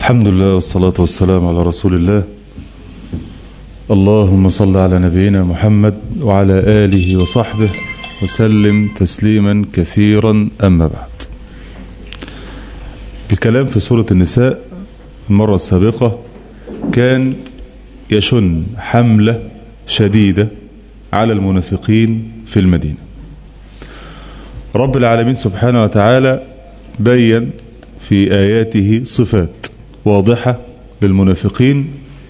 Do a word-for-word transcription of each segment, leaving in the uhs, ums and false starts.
الحمد لله والصلاة والسلام على رسول الله. اللهم صل على نبينا محمد وعلى آله وصحبه وسلم تسليما كثيرا. أما بعد، الكلام في سورة النساء المرة السابقة كان يشن حملة شديدة على المنافقين في المدينة. رب العالمين سبحانه وتعالى بين في آياته صفات واضحة للمنافقين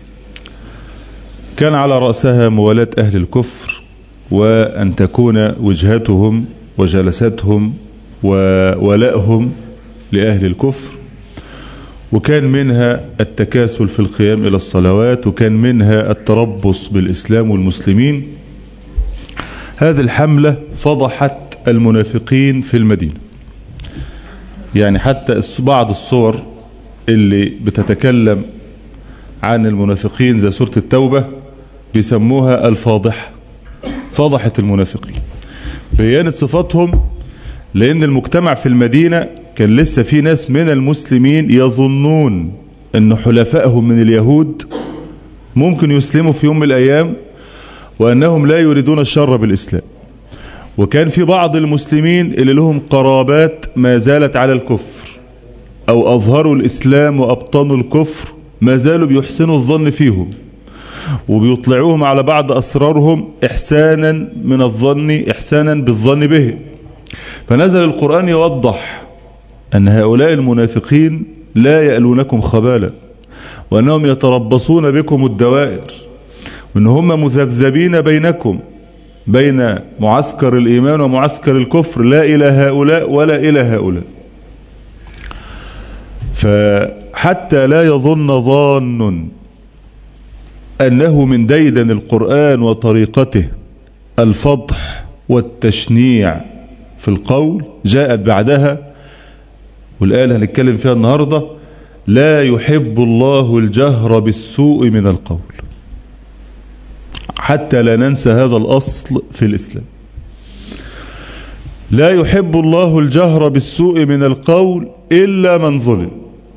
كان على رأسها موالاة أهل الكفر، وأن تكون وجهتهم وجلساتهم وولائهم لأهل الكفر، وكان منها التكاسل في القيام إلى الصلوات، وكان منها التربص بالإسلام والمسلمين. هذه الحملة فضحت المنافقين في المدينة. يعني حتى بعض الصور اللي بتتكلم عن المنافقين زي سورة التوبة بيسموها الفاضحة، فضحت المنافقين، بيانت صفاتهم، لأن المجتمع في المدينة كان لسه في ناس من المسلمين يظنون أن حلفائهم من اليهود ممكن يسلموا في يوم من الأيام، وأنهم لا يريدون الشر بالإسلام. وكان في بعض المسلمين اللي لهم قرابات ما زالت على الكفر، أو أظهروا الإسلام وأبطنوا الكفر، ما زالوا بيحسنوا الظن فيهم وبيطلعوهم على بعض أسرارهم إحسانا من الظن إحسانا بالظن به. فنزل القرآن يوضح أن هؤلاء المنافقين لا يألونكم خبالا، وأنهم يتربصون بكم الدوائر، وأن هم مذبذبين بينكم بين معسكر الإيمان ومعسكر الكفر، لا إلى هؤلاء ولا إلى هؤلاء. فحتى لا يظن ظان أنه من ديدن القرآن وطريقته الفضح والتشنيع في القول، جاءت بعدها والآية اللي هنتكلم فيها النهاردة: لا يحب الله الجهر بالسوء من القول. حتى لا ننسى هذا الأصل في الإسلام. لا يحب الله الجهر بالسوء من القول إلا من ظلم،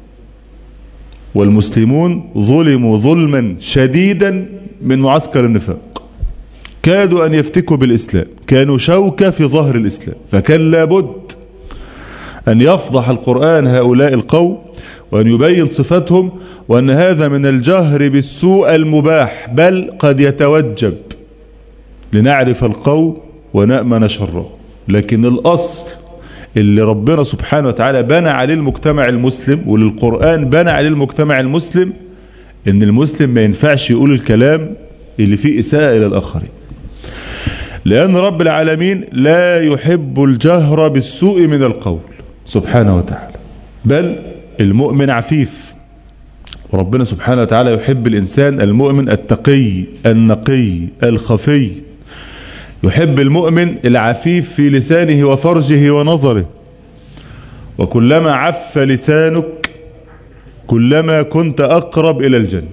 والمسلمون ظلموا ظلما شديدا من معسكر النفاق، كادوا أن يفتكوا بالإسلام، كانوا شوكة في ظهر الإسلام. فكان لابد أن يفضح القرآن هؤلاء القوم، وأن يبين صفاتهم، وأن هذا من الجهر بالسوء المباح، بل قد يتوجب لنعرف القوم ونأمن شره. لكن الأصل اللي ربنا سبحانه وتعالى بنى عليه المجتمع المسلم، وللقرآن بنى عليه المجتمع المسلم، إن المسلم ما ينفعش يقول الكلام اللي فيه إساءة إلى الآخرين، لأن رب العالمين لا يحب الجهر بالسوء من القول سبحانه وتعالى، بل المؤمن عفيف. وربنا سبحانه وتعالى يحب الإنسان المؤمن التقي النقي الخفي، يحب المؤمن العفيف في لسانه وفرجه ونظره. وكلما عف لسانك كلما كنت أقرب إلى الجنة.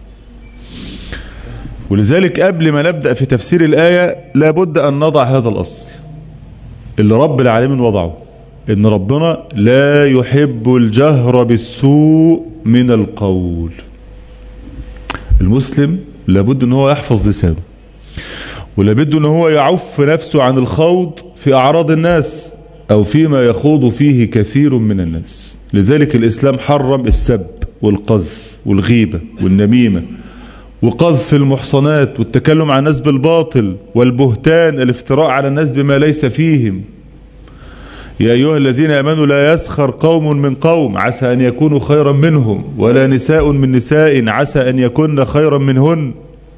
ولذلك قبل ما نبدأ في تفسير الآية لابد أن نضع هذا الأصل اللي رب العالمين وضعه، إن ربنا لا يحب الجهر بالسوء من القول. المسلم لابد أن هو يحفظ لسانه، ولابد أن هو يعف نفسه عن الخوض في أعراض الناس أو فيما يخوض فيه كثير من الناس. لذلك الإسلام حرم السب والقذف والغيبة والنميمة وقذف المحصنات والتكلم عن الناس بالباطل والبهتان، الافتراء على الناس بما ليس فيهم. يا أيها الذين آمنوا لا يسخر قوم من قوم عسى أن يكونوا خيرا منهم، ولا نساء من نساء عسى أن يكون خيرا منهن،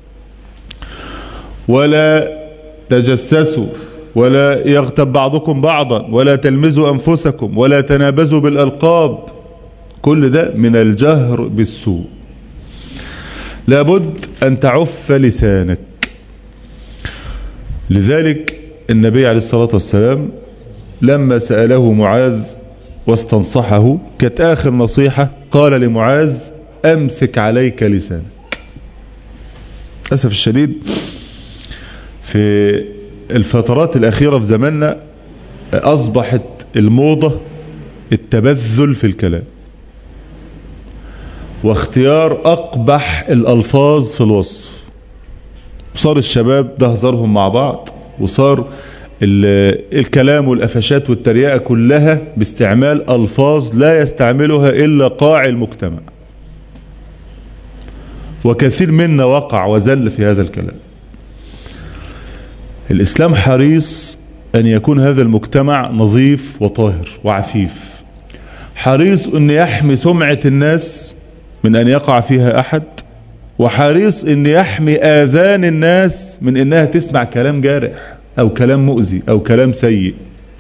ولا تجسسوا، ولا يغتب بعضكم بعضا، ولا تلمزوا أنفسكم، ولا تنابزوا بالألقاب. كل ده من الجهر بالسوء. لابد أن تعف لسانك. لذلك النبي عليه الصلاة والسلام لما سأله معاذ واستنصحه كانت آخر نصيحة قال لمعاذ: أمسك عليك لسانك. للأسف الشديد في الفترات الأخيرة في زماننا أصبحت الموضة التبذل في الكلام. واختيار أقبح الألفاظ في الوصف. صار الشباب ده هزارهم مع بعض، وصار الكلام والقفشات والتريقة كلها باستعمال ألفاظ لا يستعملها إلا قاع المجتمع، وكثير منا وقع وزل في هذا الكلام. الإسلام حريص أن يكون هذا المجتمع نظيف وطاهر وعفيف، حريص أن يحمي سمعة الناس من أن يقع فيها أحد، وحريص أن يحمي آذان الناس من أنها تسمع كلام جارح أو كلام مؤذي أو كلام سيء.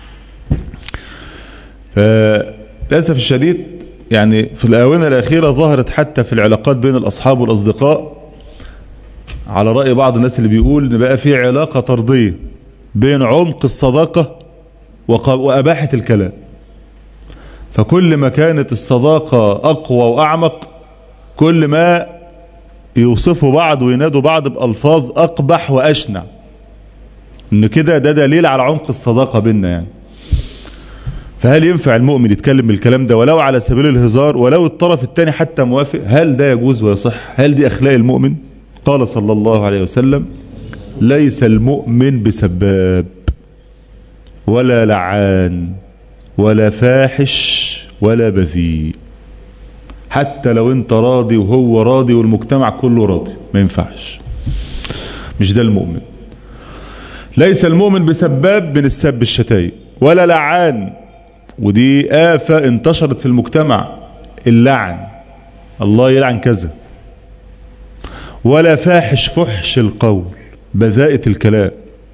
فللأسف الشديد يعني في الآونة الأخيرة ظهرت حتى في العلاقات بين الأصحاب والأصدقاء، على رأي بعض الناس اللي بيقول إن بقى في علاقة طردية بين عمق الصداقة وأباحة الكلام. فكل ما كانت الصداقة أقوى وأعمق، كل ما يوصفوا بعض وينادوا بعض بألفاظ أقبح وأشنع، إن كده ده دليل على عمق الصداقة بيننا يعني. فهل ينفع المؤمن يتكلم بالكلام ده ولو على سبيل الهزار، ولو الطرف الثاني حتى موافق؟ هل ده يجوز ويصح؟ هل دي أخلاق المؤمن؟ قال صلى الله عليه وسلم: ليس المؤمن بسباب ولا لعان ولا فاحش ولا بذيء. حتى لو انت راضي وهو راضي والمجتمع كله راضي، ما ينفعش، مش ده المؤمن. ليس المؤمن بسباب من السب الشتايم، ولا لعان، ودي آفة انتشرت في المجتمع، اللعن، الله يلعن كذا، ولا فاحش، فحش القول، بذاءة الكلام،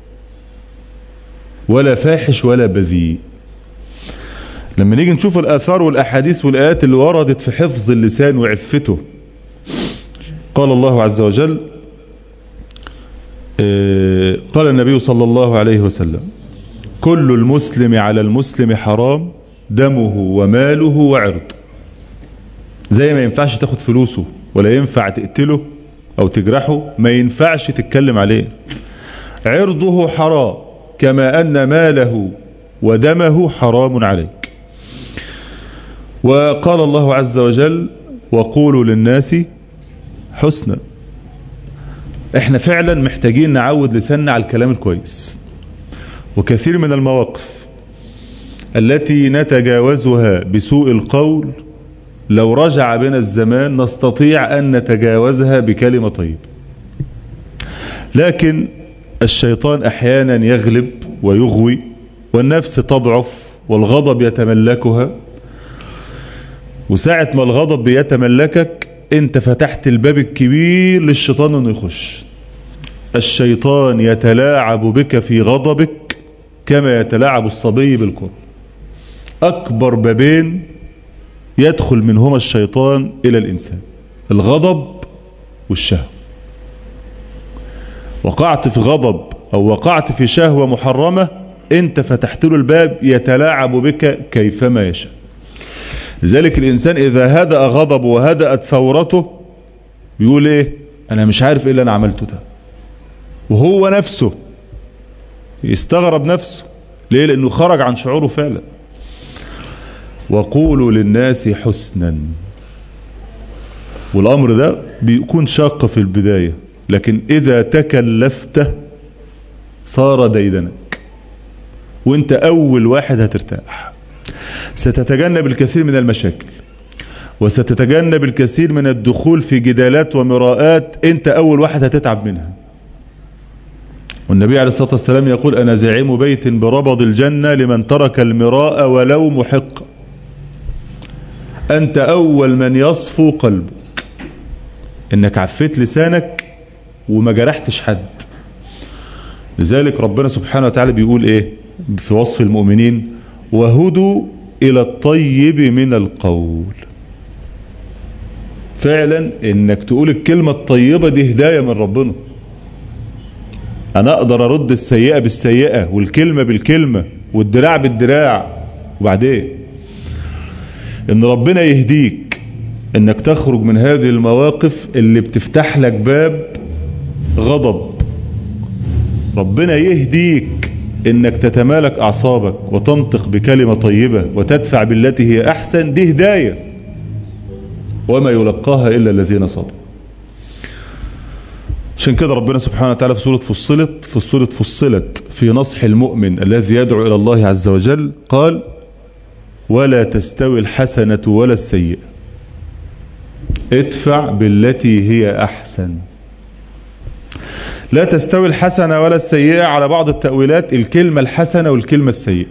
ولا فاحش ولا بذيء. لما نيجي نشوف الآثار والأحاديث والآيات اللي وردت في حفظ اللسان وعفته، قال الله عز وجل، قال النبي صلى الله عليه وسلم: كل المسلم على المسلم حرام دمه وماله وعرضه. زي ما ينفعش تاخد فلوسه ولا ينفع تقتله أو تجرحه، ما ينفعش تتكلم عليه. عرضه حرام كما أن ماله ودمه حرام عليك. وقال الله عز وجل: وقولوا للناس حسنا. احنا فعلا محتاجين نعود لساننا على الكلام الكويس، وكثير من المواقف التي نتجاوزها بسوء القول لو رجع بنا الزمان نستطيع أن نتجاوزها بكلمة طيبة. لكن الشيطان أحيانا يغلب ويغوي، والنفس تضعف والغضب يتملكها، وساعة ما الغضب بيتملكك انت فتحت الباب الكبير للشيطان انه يخش. الشيطان يتلاعب بك في غضبك كما يتلاعب الصبي بالكرة. أكبر بابين يدخل منهما الشيطان إلى الإنسان: الغضب والشهوة. وقعت في غضب أو وقعت في شهوة محرمة، أنت فتحت له الباب يتلاعب بك كيفما يشاء. لذلك الإنسان إذا هدأ غضبه وهدأت ثورته بيقول إيه؟ أنا مش عارف إيه اللي أنا عملته ده. وهو نفسه يستغرب نفسه. ليه؟ لأنه خرج عن شعوره فعلا. وقولوا للناس حسنا. والأمر ده بيكون شاق في البداية، لكن إذا تكلفته صار ديدنك، وانت أول واحد هترتاح. ستتجنب الكثير من المشاكل، وستتجنب الكثير من الدخول في جدالات ومراءات انت أول واحد هتتعب منها. والنبي عليه الصلاة والسلام يقول: أنا زعيم بيت بربض الجنة لمن ترك المراء ولو محق. أنت أول من يصفو قلبك إنك عفيت لسانك وما جرحتش حد. لذلك ربنا سبحانه وتعالى بيقول إيه في وصف المؤمنين: وهدوا إلى الطيب من القول. فعلا إنك تقول الكلمة الطيبة دي هداية من ربنا. أنا أقدر أرد السيئة بالسيئة والكلمة بالكلمة والدراع بالدراع، وبعدين إن ربنا يهديك إنك تخرج من هذه المواقف اللي بتفتح لك باب غضب. ربنا يهديك إنك تتمالك أعصابك وتنطق بكلمة طيبة وتدفع بالتي هي أحسن. دي هداية. وما يلقاها إلا الذين صبروا. عشان كده ربنا سبحانه وتعالى في سورة فصلت في سورة فصلت في نصح المؤمن الذي يدعو إلى الله عز وجل قال: ولا تستوي الحسنة ولا السيئة ادفع بالتي هي أحسن. لا تستوي الحسنة ولا السيئة على بعض التأويلات الكلمة الحسنة والكلمة السيئة.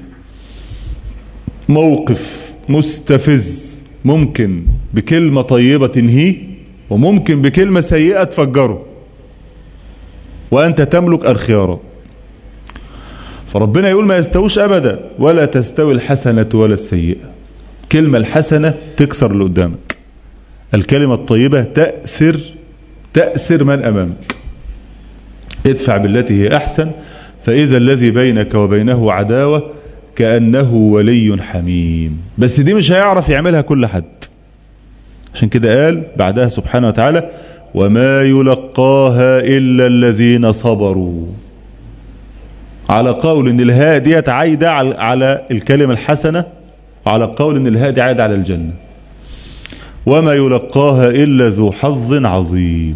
موقف مستفز ممكن بكلمة طيبة تنهيه، وممكن بكلمة سيئة تفجره، وأنت تملك الخيارات. فربنا يقول ما يستويش أبدا، ولا تستوي الحسنة ولا السيئة. كلمة الحسنة تكسر اللي قدامك، الكلمة الطيبة تأثر تأثر من أمامك. ادفع بالتي هي أحسن فإذا الذي بينك وبينه عداوة كأنه ولي حميم. بس دي مش هيعرف يعملها كل حد. عشان كده قال بعدها سبحانه وتعالى: وما يلقاها إلا الذين صبروا. على قول ان الهاء ديت عايدة على الكلمة الحسنة، وعلى قول ان الهاء دي عايدة على الجنة. وما يلقاها إلا ذو حظ عظيم.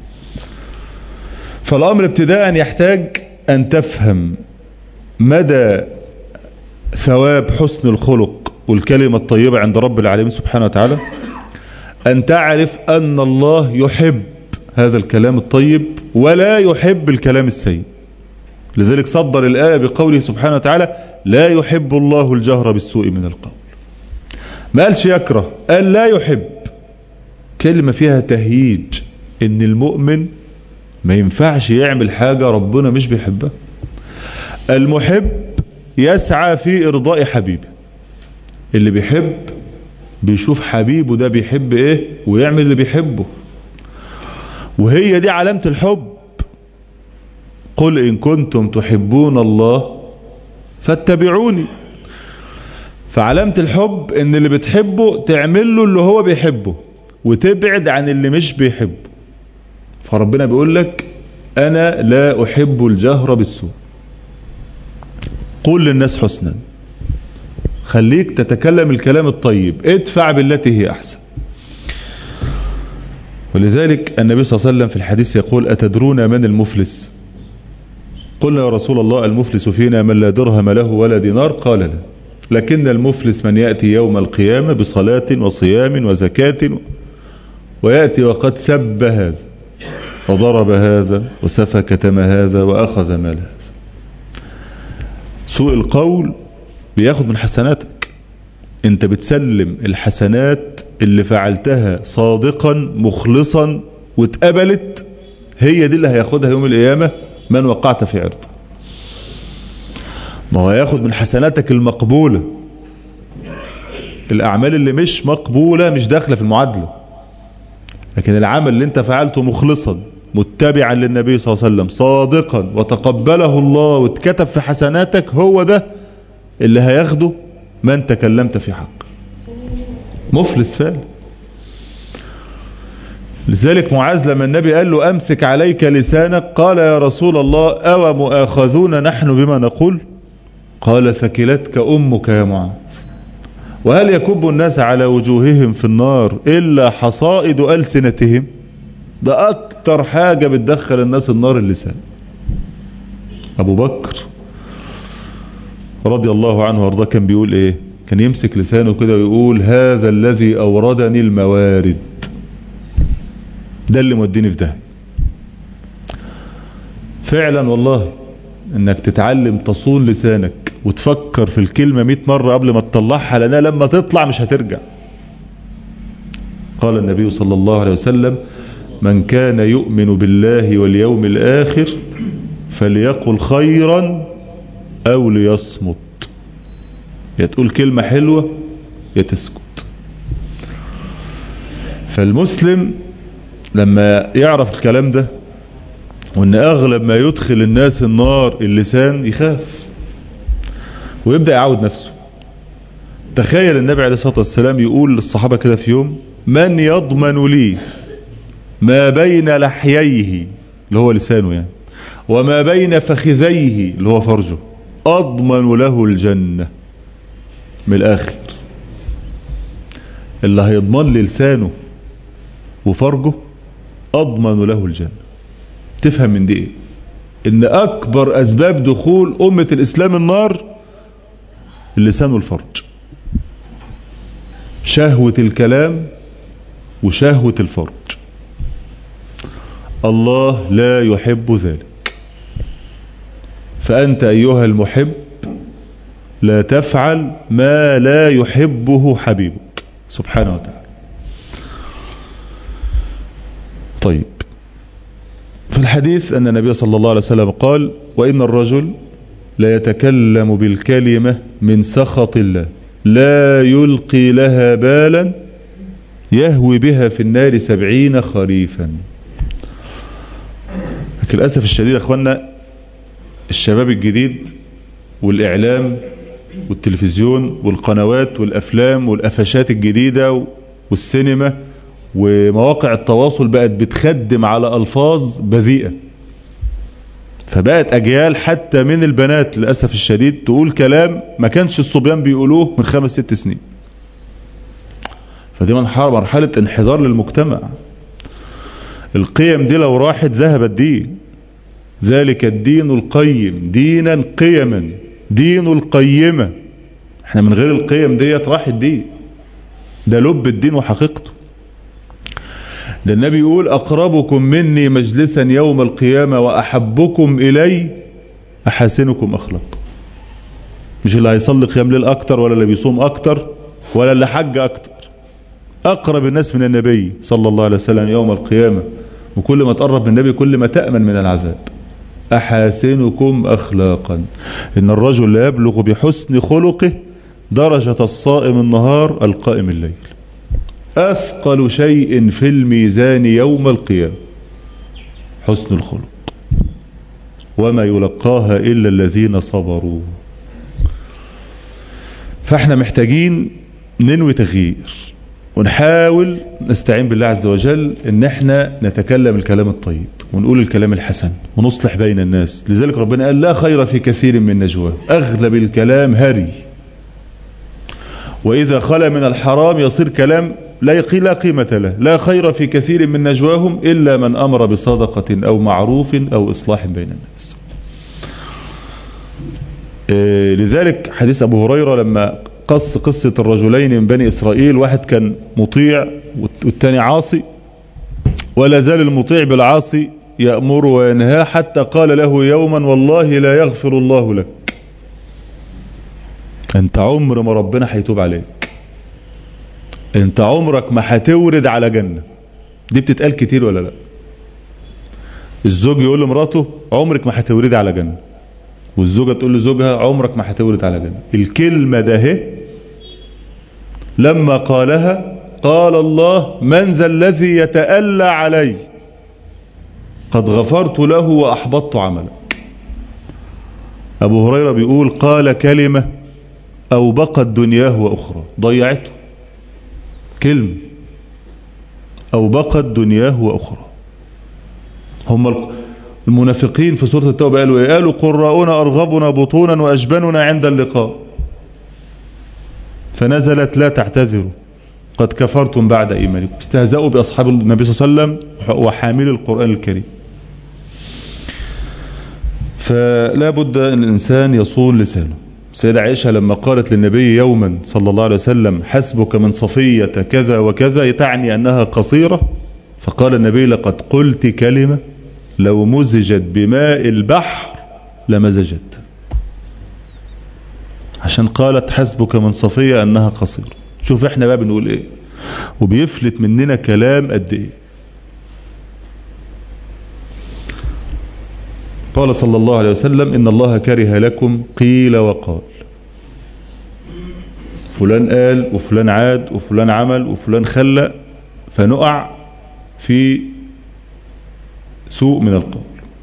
فالأمر ابتداء يحتاج أن تفهم مدى ثواب حسن الخلق والكلمة الطيبة عند رب العالمين سبحانه وتعالى، أن تعرف أن الله يحب هذا الكلام الطيب ولا يحب الكلام السيء. لذلك صدر الآية بقوله سبحانه وتعالى: لا يحب الله الجهر بالسوء من القول. ما قالش يكره، قال لا يحب. كلمة فيها تهييج إن المؤمن ما ينفعش يعمل حاجة ربنا مش بيحبها. المحب يسعى في إرضاء حبيبه. اللي بيحب بيشوف حبيبه ده بيحب ايه ويعمل اللي بيحبه، وهي دي علامة الحب. قل إن كنتم تحبون الله فاتبعوني. فعلامة الحب ان اللي بتحبه تعمل له اللي هو بيحبه وتبعد عن اللي مش بيحبه. فربنا بيقول لك: أنا لا أحب الجهر بالسوء. قل للناس حسنا، خليك تتكلم الكلام الطيب، ادفع بالتي هي أحسن. ولذلك النبي صلى الله عليه وسلم في الحديث يقول: أتدرون من المفلس؟ قلنا يا رسول الله: المفلس فينا من لا درهم له ولا دينار. قال: لا، لكن المفلس من يأتي يوم القيامة بصلاة وصيام وزكاة ويأتي وقد سب هذا وضرب هذا وسفك دم هذا وأخذ مال هذا. سوء القول بياخد من حسناتك. انت بتسلم الحسنات اللي فعلتها صادقا مخلصا واتقبلت، هي دي اللي هياخدها يوم القيامة من وقعت في عرضه. ما هو هياخد من حسناتك المقبولة. الأعمال اللي مش مقبولة مش داخلة في المعادلة، لكن العمل اللي انت فعلته مخلصا متبعا للنبي صلى الله عليه وسلم صادقا وتقبله الله واتكتب في حسناتك، هو ده اللي هياخده من تكلمت في حق. مفلس فعلا. لذلك معاذ لما النبي قال له: أمسك عليك لسانك، قال: يا رسول الله أو مؤاخذون نحن بما نقول؟ قال: ثكلتك أمك يا معاذ. وهل يكب الناس على وجوههم في النار إلا حصائد ألسنتهم؟ ده أكتر حاجة بتدخل الناس النار اللسان. أبو بكر رضي الله عنه وارضاه كان بيقول إيه؟ كان يمسك لسانه كده ويقول: هذا الذي أوردني الموارد. ده اللي موديني في ده. فعلا والله انك تتعلم تصون لسانك وتفكر في الكلمة مئة مرة قبل ما تطلعها، لأنها لما تطلع مش هترجع. قال النبي صلى الله عليه وسلم: من كان يؤمن بالله واليوم الآخر فليقل خيرا أو ليصمت. يا تقول كلمة حلوة يا تسكت. فالمسلم لما يعرف الكلام ده، وان اغلب ما يدخل الناس النار اللسان، يخاف ويبدأ يعود نفسه. تخيل النبي عليه الصلاة والسلام يقول للصحابة كده في يوم: من يضمن لي ما بين لحييه اللي هو لسانه يعني وما بين فخذيه اللي هو فرجه، أضمن له الجنة. من الآخر اللي هيضمن لي لسانه وفرجه أضمن له الجنة. تفهم من دي إيه؟ إن أكبر أسباب دخول أمة الإسلام النار اللسان والفرج، شهوة الكلام وشهوة الفرج. الله لا يحب ذلك. فأنت أيها المحب لا تفعل ما لا يحبه حبيبك سبحانه وتعالى. طيب، في الحديث أن النبي صلى الله عليه وسلم قال: وإن الرجل لا يتكلم بالكلمة من سخط الله لا يلقي لها بالا يهوي بها في النار سبعين خريفا. لكن للأسف الشديد يا أخوانا، الشباب الجديد والإعلام والتلفزيون والقنوات والأفلام والأفشات الجديدة والسينما ومواقع التواصل بقت بتخدم على ألفاظ بذيئة، فبقت أجيال حتى من البنات للأسف الشديد تقول كلام ما كانش الصبيان بيقولوه من خمس ست سنين. فدي مرحلة انحدار للمجتمع. القيم دي لو راحت ذهب الدين. ذلك الدين القيم، دينا قيما، دين القيمة. احنا من غير القيم ديت راح الدين. ده لب الدين وحقيقته. ده النبي يقول: أقربكم مني مجلسا يوم القيامة وأحبكم إلي أحاسنكم أخلاق. مش اللي هيصلي قيام ليل أكتر، ولا اللي بيصوم أكتر، ولا اللي حج أكتر. أقرب الناس من النبي صلى الله عليه وسلم يوم القيامة، وكل ما تقرب من النبي كل ما تأمن من العذاب. أحاسنكم أخلاقا. إن الرجل لا يبلغ بحسن خلقه درجة الصائم النهار القائم الليل. أثقل شيء في الميزان يوم القيامة حسن الخلق، وما يلقاها إلا الذين صبروا. فاحنا محتاجين ننوي تغيير، ونحاول نستعين بالله عز وجل ان احنا نتكلم الكلام الطيب ونقول الكلام الحسن ونصلح بين الناس. لذلك ربنا قال: لا خير في كثير من نجواه، اغلب الكلام هري، واذا خلا من الحرام يصير كلام لا قيمة له. لا خير في كثير من نجواهم إلا من أمر بصدقة أو معروف أو إصلاح بين الناس. إيه لذلك حديث أبو هريرة لما قص قصة الرجلين من بني إسرائيل، واحد كان مطيع والتاني عاصي، ولا زال المطيع بالعاصي يأمر وينهى حتى قال له يوما: والله لا يغفر الله لك، أنت عمر ما ربنا هيتوب عليك، انت عمرك ما هتورد على جنة. دي بتتقال كتير ولا لا؟ الزوج يقول لمراته: عمرك ما هتورد على جنة، والزوجة تقول لزوجها: عمرك ما هتورد على جنة. الكلمة ده هي لما قالها قال الله: من ذا الذي يتألى علي قد غفرت له وأحبطت عملك. أبو هريرة بيقول: قال كلمة أوبقت دنياه وأخرى، ضيعته. كلمة أوبقت دنياه وأخرى. هم المنافقين في سورة التوبة قالوا إيه؟ قالوا: قراؤنا أرغبنا بطونا وأجبننا عند اللقاء. فنزلت: لا تعتذروا قد كفرتم بعد إيمانكم. استهزأوا بأصحاب النبي صلى الله عليه وسلم وحامل القرآن الكريم. فلا بد أن الإنسان يصون لسانه. سيدة عائشة لما قالت للنبي يوما صلى الله عليه وسلم: حسبك من صفية كذا وكذا، تعني أنها قصيرة، فقال النبي: لقد قلت كلمة لو مزجت بماء البحر لمزجت. عشان قالت حسبك من صفية أنها قصيرة. شوف احنا بقى بنقول ايه، وبيفلت مننا كلام قد ايه. قال صلى الله عليه وسلم: إن الله كره لكم قيل وقال. فلان قال وفلان عاد وفلان عمل وفلان خلى، فنقع في سوء من القول.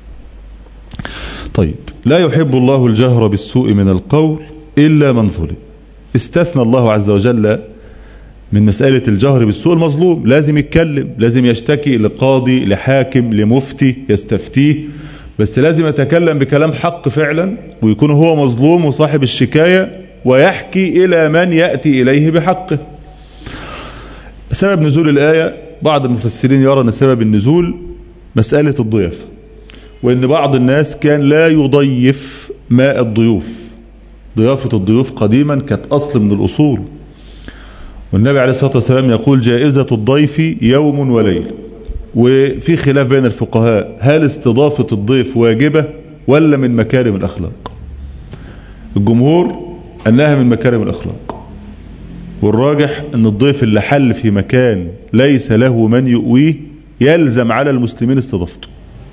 طيب، لا يحب الله الجهر بالسوء من القول إلا من ظلم. استثنى الله عز وجل من مسألة الجهر بالسوء المظلوم. لازم يتكلم، لازم يشتكي لقاضي، لحاكم، لمفتي يستفتيه، بس لازم يتكلم بكلام حق فعلا، ويكون هو مظلوم وصاحب الشكاية، ويحكي إلى من يأتي إليه بحقه. سبب نزول الآية بعض المفسرين يرى أن سبب النزول مسألة الضيافة، وأن بعض الناس كان لا يضيف ماء الضيوف. ضيافة الضيوف قديما كانت أصل من الأصول، والنبي عليه الصلاة والسلام يقول جائزة الضيف يوم وليل. وفي خلاف بين الفقهاء هل استضافة الضيف واجبة ولا من مكارم الأخلاق؟ الجمهور أنها من مكارم الأخلاق، والراجح أن الضيف اللي حل في مكان ليس له من يؤويه يلزم على المسلمين استضافته،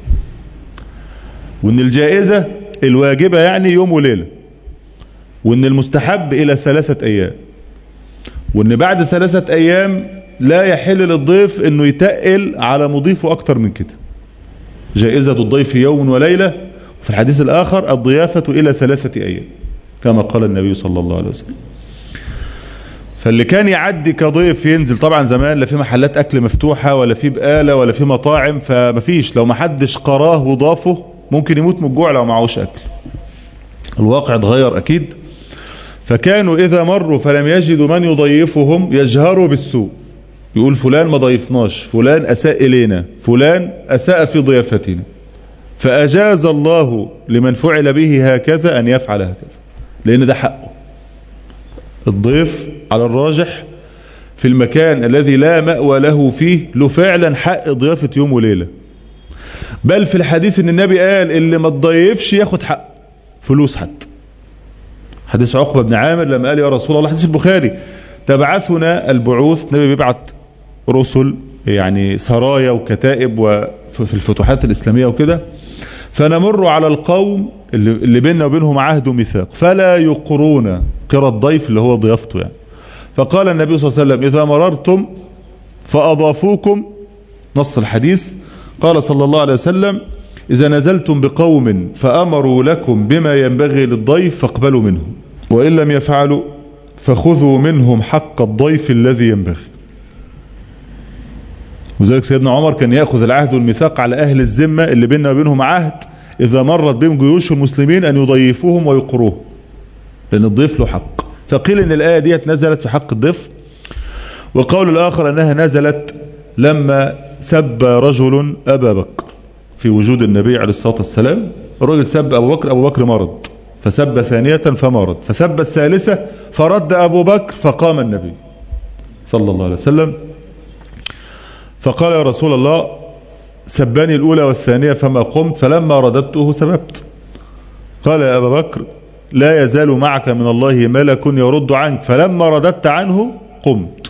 وأن الجائزة الواجبة يعني يوم وليلة، وأن المستحب إلى ثلاثة أيام، وأن بعد ثلاثة أيام لا يحل للضيف أنه يتقل على مضيفه أكتر من كده. جائزة الضيف يوم وليلة، وفي الحديث الآخر الضيافة إلى ثلاثة أيام كما قال النبي صلى الله عليه وسلم. فاللي كان يعدي كضيف ينزل، طبعا زمان لا في محلات أكل مفتوحة ولا في بقالة ولا في مطاعم، فمفيش، لو ما حدش قراه وضافه ممكن يموت من الجوع لو معهوش أكل. الواقع اتغير أكيد. فكانوا إذا مروا فلم يجدوا من يضيفهم يجهروا بالسوء، يقول فلان ما ضيفناش، فلان أساء إلينا، فلان أساء في ضيافتنا. فأجاز الله لمن فعل به هكذا أن يفعل هكذا، لأن ده حقه. الضيف على الراجح في المكان الذي لا مأوى له فيه له فعلا حق ضيافة يوم وليلة، بل في الحديث ان النبي قال اللي ما تضيفش ياخد حق فلوس حتى. حديث عقبة بن عامر لما قال يا رسول الله، حديث البخاري، تبعثنا البعوث، النبي بيبعت رسل يعني سرايا وكتائب وفي الفتوحات الإسلامية وكده، فنمر على القوم اللي بيننا وبينهم عهد وميثاق فلا يقرون قرى الضيف اللي هو ضيافته يعني. فقال النبي صلى الله عليه وسلم إذا مررتم فأضافوكم، نص الحديث، قال صلى الله عليه وسلم إذا نزلتم بقوم فأمروا لكم بما ينبغي للضيف فاقبلوا منهم، وإن لم يفعلوا فخذوا منهم حق الضيف الذي ينبغي. وذلك سيدنا عمر كان يأخذ العهد والميثاق على أهل الذمة اللي بيننا وبينهم عهد إذا مرت بهم جيوش المسلمين أن يضيفوهم ويقروهم، لأن الضيف له حق. فقيل إن الآية دي نزلت في حق الضيف، وقول الآخر أنها نزلت لما سب رجل أبا بكر في وجود النبي عليه الصلاة والسلام. الرجل سب أبو بكر، أبو بكر مرض، فسب ثانية فمرض، فسب الثالثة فرد أبو بكر، فقام النبي صلى الله عليه وسلم فقال يا رسول الله سباني الأولى والثانية فما قمت، فلما رددته سببت. قال يا أبا بكر لا يزال معك من الله ملك يرد عنك، فلما رددت عنه قمت.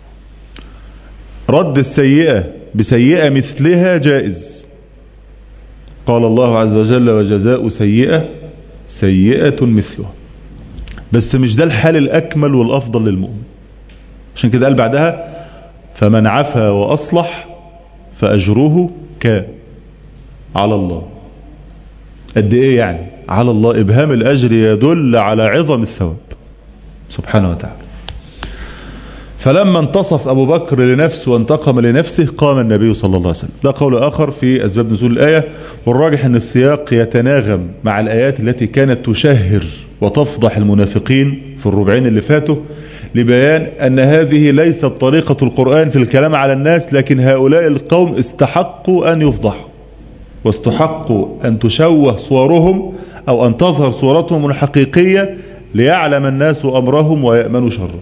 رد السيئة بسيئة مثلها جائز. قال الله عز وجل وجزاء سيئة سيئة مثلها، بس مش ده الحال الأكمل والأفضل للمؤمن. عشان كده قال بعدها فمن عفا وأصلح فأجره ك على الله. قد إيه يعني على الله؟ إبهام الأجر يدل على عظم الثواب سبحانه وتعالى. فلما انتصف أبو بكر لنفسه وانتقم لنفسه قام النبي صلى الله عليه وسلم. ده قول آخر في أسباب نزول الآية، والراجح أن السياق يتناغم مع الآيات التي كانت تشهر وتفضح المنافقين في الربعين اللي فاتوا، لبيان أن هذه ليست طريقة القرآن في الكلام على الناس، لكن هؤلاء القوم استحقوا أن يفضحوا، واستحقوا أن تشوه صورهم أو أن تظهر صورتهم الحقيقية ليعلم الناس أمرهم ويأمنوا شرهم.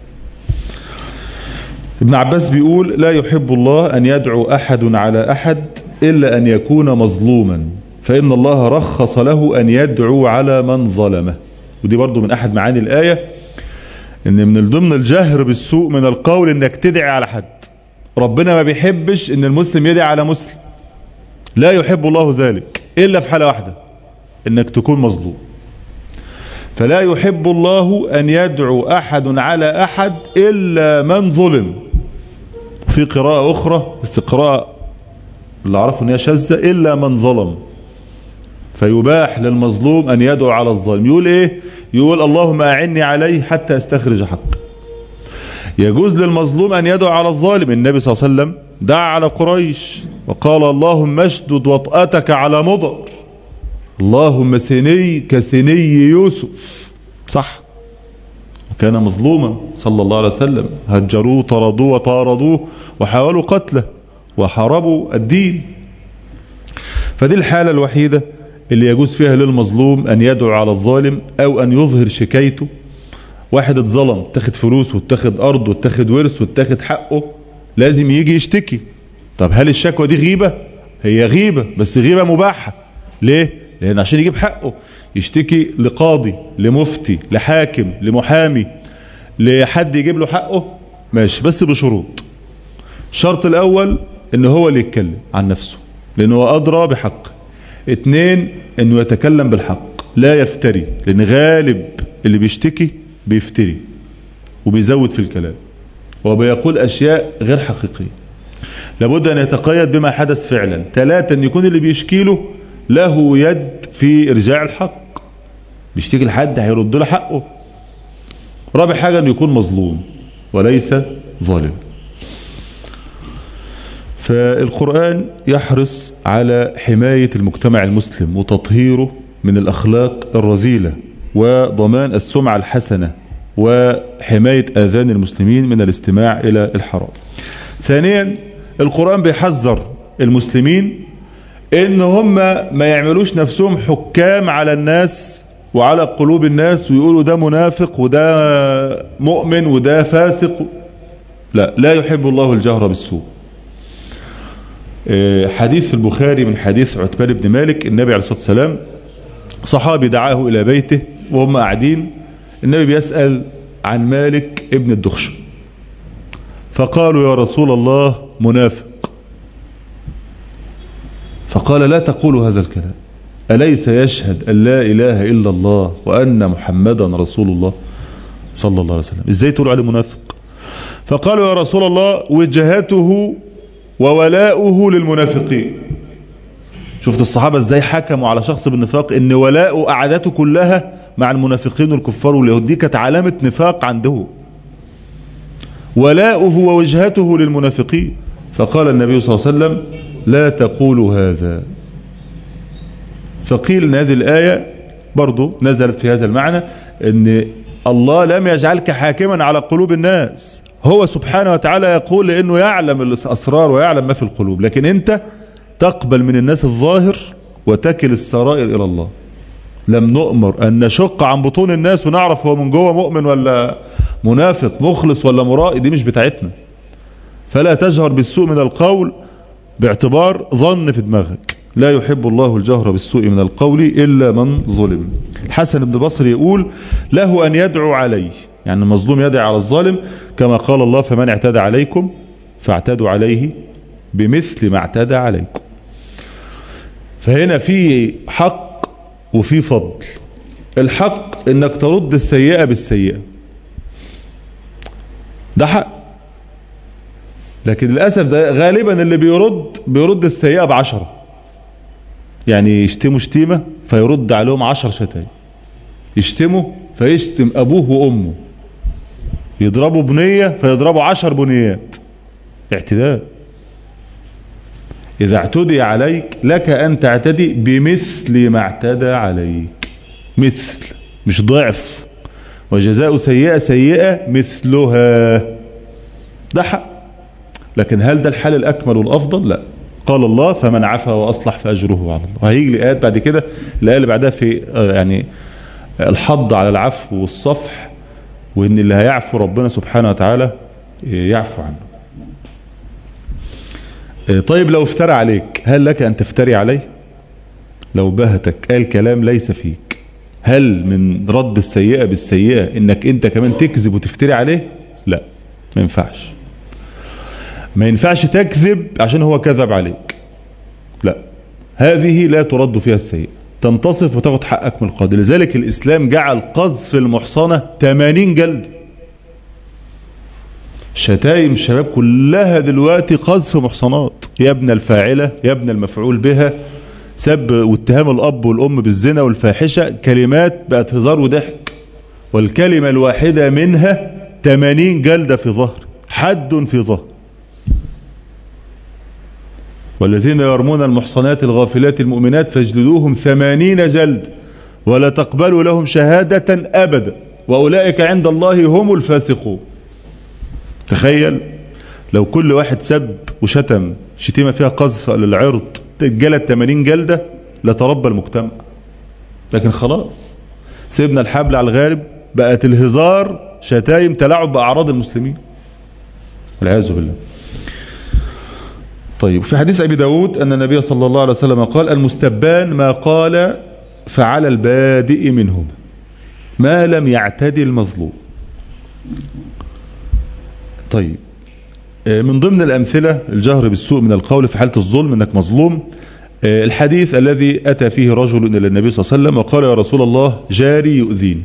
ابن عباس بيقول لا يحب الله أن يدعو أحد على أحد إلا أن يكون مظلوما، فإن الله رخص له أن يدعو على من ظلمه. ودي برضو من أحد معاني الآية، إن من ضمن الجهر بالسوء من القول إنك تدعي على حد. ربنا ما بيحبش إن المسلم يدعي على مسلم، لا يحب الله ذلك إلا في حالة واحدة، إنك تكون مظلوم. فلا يحب الله أن يدعو أحد على أحد إلا من ظلم. في قراءة أخرى بس قراءة اللي أعرفه أن هي شاذة، إلا من ظلم، فيباح للمظلوم أن يدعو على الظالم. يقول إيه؟ يقول اللهم أعني عليه حتى استخرج حقه. يجوز للمظلوم أن يدعو على الظالم. النبي صلى الله عليه وسلم دعا على قريش وقال اللهم اشدد وطأتك على مضر، اللهم سني كسني يوسف، صح؟ وكان مظلوما صلى الله عليه وسلم، هجروه طردوه وطاردوه وحاولوا قتله وحاربوا الدين. فدي الحالة الوحيدة اللي يجوز فيها للمظلوم أن يدعو على الظالم أو أن يظهر شكايته. واحد اتظلم، تاخد فلوس واتاخد أرض واتاخد ورث واتاخد حقه، لازم يجي يشتكي. طب هل الشكوى دي غيبة؟ هي غيبة، بس غيبة مباحة. ليه؟ لأن عشان يجيب حقه يشتكي لقاضي، لمفتي، لحاكم، لمحامي، لحد يجيب له حقه، ماشي، بس بشروط. الشرط الأول إن هو اللي يتكلم عن نفسه لأنه هو أدرى بحقه. اتنين، إنه يتكلم بالحق لا يفتري، لأن غالب اللي بيشتكي بيفتري وبيزود في الكلام وبيقول أشياء غير حقيقية. لابد أن يتقيد بما حدث فعلا. ثلاثة، أن يكون اللي بيشكي له له يد في إرجاع الحق، بيشتكي لحد هيرد له حقه. رابع حاجة أن يكون مظلوم وليس ظالم. فالقرآن يحرص على حماية المجتمع المسلم وتطهيره من الأخلاق الرذيلة وضمان السمعة الحسنة وحماية آذان المسلمين من الاستماع إلى الحرام. ثانيا، القرآن بيحذر المسلمين إن هم ما يعملوش نفسهم حكام على الناس وعلى قلوب الناس ويقولوا ده منافق وده مؤمن وده فاسق. لا، لا يحب الله الجهر بالسوء. حديث البخاري من حديث عتبان بن مالك، النبي عليه الصلاة والسلام صحابي دعاه إلى بيته وهم قاعدين، النبي بيسأل عن مالك ابن الدخشم، فقالوا يا رسول الله منافق. فقال لا تقولوا هذا الكلام، أليس يشهد أن لا إله إلا الله وأن محمدا رسول الله صلى الله عليه وسلم؟ إزاي تقولوا عليه منافق؟ فقالوا يا رسول الله وجهته وولاؤه للمنافقين. شفت الصحابة ازاي حكموا على شخص بالنفاق، ان ولاؤه قعدته كلها مع المنافقين والكفار واليهود، دي كانت علامة نفاق عنده. ولاؤه ووجهته للمنافقين. فقال النبي صلى الله عليه وسلم لا تقولوا هذا. فقيل ان هذه الآية برضو نزلت في هذا المعنى، ان الله لم يجعلك حاكما على قلوب الناس، هو سبحانه وتعالى يقول لأنه يعلم الأسرار ويعلم ما في القلوب، لكن أنت تقبل من الناس الظاهر وتكل السرائر إلى الله. لم نؤمر أن نشق عن بطون الناس ونعرف هو من جوه مؤمن ولا منافق، مخلص ولا مرائي، دي مش بتاعتنا. فلا تجهر بالسوء من القول باعتبار ظن في دماغك. لا يحب الله الجهر بالسوء من القول إلا من ظلم. الحسن بن البصري يقول له أن يدعو عليه، يعني المظلوم يدعي على الظالم كما قال الله فمن اعتدى عليكم فاعتدوا عليه بمثل ما اعتدى عليكم. فهنا في حق وفي فضل. الحق انك ترد السيئة بالسيئة، ده حق، لكن للأسف ده غالبا اللي بيرد بيرد السيئة بعشرة، يعني يشتموا شتيمة فيرد عليهم عشر شتايم، يشتموا فيشتم أبوه وأمه، يضربوا بنية فيضربوا عشر بنيات. اعتداء. إذا اعتدي عليك لك أن تعتدي بمثل ما اعتدى عليك، مثل مش ضعف. وجزاء سيئة سيئة مثلها، ده حق. لكن هل ده الحال الأكمل والأفضل؟ لا. قال الله فمن عفا وأصلح فأجره على الله. وهيجي لي آيات بعد كده، الآية اللي بعدها في يعني الحض على العفو والصفح، وإن اللي هيعفو ربنا سبحانه وتعالى يعفو عنه. طيب لو افترى عليك، هل لك أن تفتري عليه؟ لو بهتك قال كلام ليس فيك، هل من رد السيئة بالسيئة إنك أنت كمان تكذب وتفتري عليه؟ لا، ما ينفعش. ما ينفعش تكذب عشان هو كذب عليك، لا، هذه لا ترد فيها السيئة، تنتصف وتاخد حقك من القاضي. لذلك الإسلام جعل قذف المحصنة ثمانين جلد. شتايم الشباب كلها دلوقتي قذف محصنات، يا ابن الفاعلة، يا ابن المفعول بها، سب واتهام الأب والأم بالزنا والفاحشة، كلمات بقت هزار وضحك، والكلمة الواحدة منها ثمانين جلدة في ظهر، حد في ظهر. والذين يرمون المحصنات الغافلات المؤمنات فاجلدوهم ثمانين جلد ولا تقبلوا لهم شهادة أبدا وأولئك عند الله هم الفاسقون. تخيل لو كل واحد سب وشتم شتيمة فيها قذف للعرض جلد ثمانين جلدة لتربى المجتمع. لكن خلاص سيبنا الحبل على الغارب، بقت الهزار شتايم تلاعب بأعراض المسلمين والعياذ بالله. طيب في حديث أبي داود أن النبي صلى الله عليه وسلم قال المستبان ما قال فعلى البادئ منهم ما لم يعتدي المظلوم. طيب من ضمن الأمثلة الجهر بالسوء من القول في حالة الظلم انك مظلوم، الحديث الذي أتى فيه رجل إلى النبي صلى الله عليه وسلم وقال يا رسول الله جاري يؤذيني.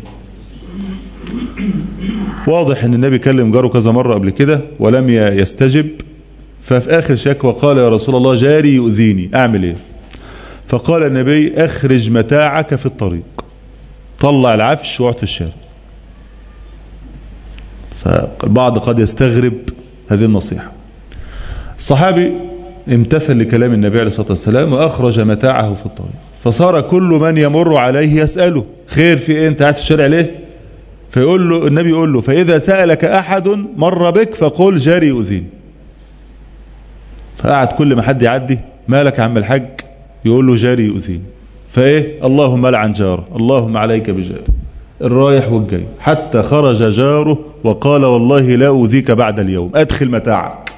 واضح ان النبي كلم جاره كذا مرة قبل كده ولم يستجب، ففي آخر شكوى قال يا رسول الله جاري يؤذيني أعمل إيه؟ فقال النبي أخرج متاعك في الطريق، طلع العفش واقعد في الشارع. فالبعض قد يستغرب هذه النصيحة. الصحابي امتثل لكلام النبي عليه الصلاة والسلام وأخرج متاعه في الطريق، فصار كل من يمر عليه يسأله خير في إيه أنت قاعد في الشارع ليه؟ فيقول له النبي يقول له فإذا سألك أحد مر بك فقل جاري يؤذيني. فقعد كل ما حد يعدي مالك يا عم الحاج يقول له جاري يؤذيني، فايه اللهم لعن جاره، اللهم عليك بجاره، الرايح والجاي، حتى خرج جاره وقال والله لا أؤذيك بعد اليوم أدخل متاعك.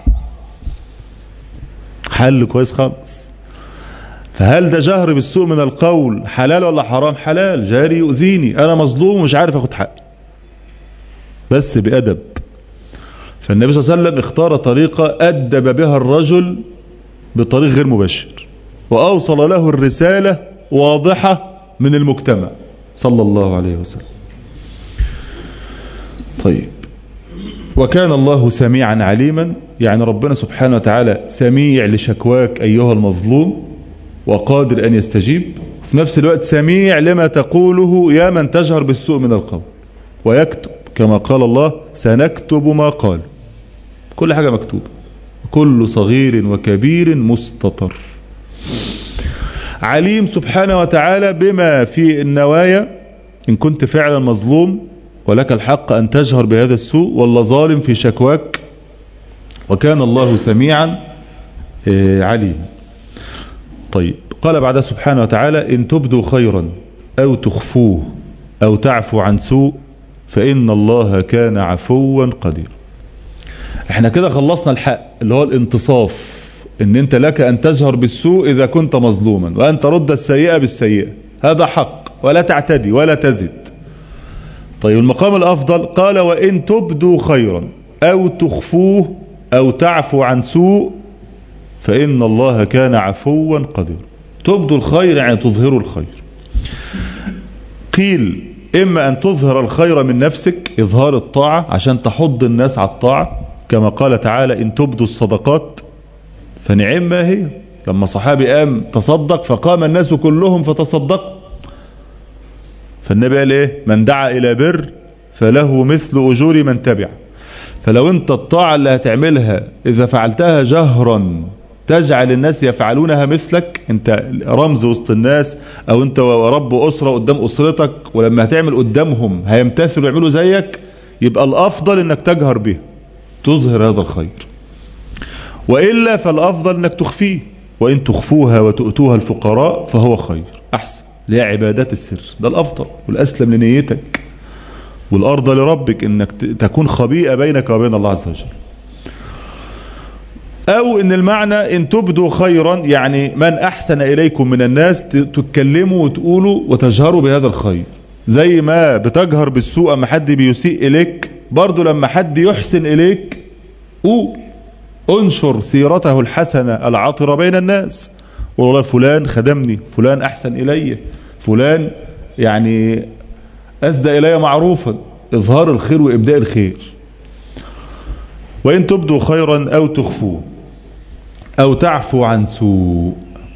حل كويس خالص. فهل ده جهر بالسوء من القول حلال ولا حرام؟ حلال. جاري يؤذيني، أنا مظلوم ومش عارف أخد حقي، بس بأدب. فالنبي صلى الله عليه وسلم اختار طريقة أدب بها الرجل بطريق غير مباشر، وأوصل له الرسالة واضحة من المجتمع صلى الله عليه وسلم. طيب وكان الله سميعا عليما، يعني ربنا سبحانه وتعالى سميع لشكواك أيها المظلوم وقادر أن يستجيب، في نفس الوقت سميع لما تقوله يا من تجهر بالسوء من القول، ويكتب كما قال الله سنكتب ما قال، كل حاجة مكتوبة، كل صغير وكبير مستطر. عليم سبحانه وتعالى بما في النوايا، إن كنت فعلا مظلوم ولك الحق أن تجهر بهذا السوء ولا ظالم في شكواك، وكان الله سميعا عليم. طيب قال بعد سبحانه وتعالى إن تبدوا خيرا أو تخفوه أو تعفو عن سوء فإن الله كان عفوا قدير. احنا كده خلصنا الحق اللي هو الانتصاف، ان انت لك ان تجهر بالسوء اذا كنت مظلوما وان ترد السيئة بالسيئة، هذا حق، ولا تعتدي ولا تزد. طيب المقام الافضل قال وان تبدوا خيرا او تخفوه او تعفو عن سوء فإن الله كان عفوا قدير. تبدوا الخير يعني تظهروا الخير. قيل إما أن تظهر الخير من نفسك، إظهار الطاعة عشان تحض الناس على الطاعة، كما قال تعالى إن تبدوا الصدقات فنعم ما هي. لما صحابي قام تصدق فقام الناس كلهم فتصدقوا، فالنبي قال إيه من دعا إلى بر فله مثل أجور من تبع. فلو أنت الطاعة اللي هتعملها إذا فعلتها جهرا تجعل الناس يفعلونها مثلك، انت رمز وسط الناس، او انت رب أسرة قدام أسرتك، ولما هتعمل قدامهم هيمتثلوا يعملوا زيك، يبقى الأفضل انك تجهر به تظهر هذا الخير، وإلا فالأفضل انك تخفيه، وإن تخفوها وتؤتوها الفقراء فهو خير أحسن، ليه عبادات السر، ده الأفضل والأسلم لنيتك والأرض لربك، انك تكون خبيئة بينك وبين الله عز وجل. أو إن المعنى إن تبدوا خيرا يعني من أحسن إليكم من الناس تتكلموا وتقولوا وتجهروا بهذا الخير، زي ما بتجهر بالسوء أما حد بيسيء إليك، برضو لما حد يحسن إليك قول، انشر سيرته الحسنة العاطرة بين الناس، والله فلان خدمني، فلان أحسن إلي، فلان يعني أسدى إلي معروفا، إظهار الخير وإبداء الخير. وإن تبدوا خيرا أو تخفوه أو تعفو عن سوء،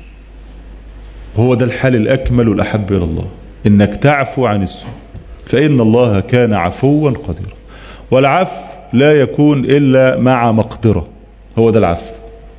هو ده الحال الأكمل والأحب إلى الله، إنك تعفو عن السوء، فإن الله كان عفوا قديرا. والعفو لا يكون إلا مع مقدرة، هو ده العفو،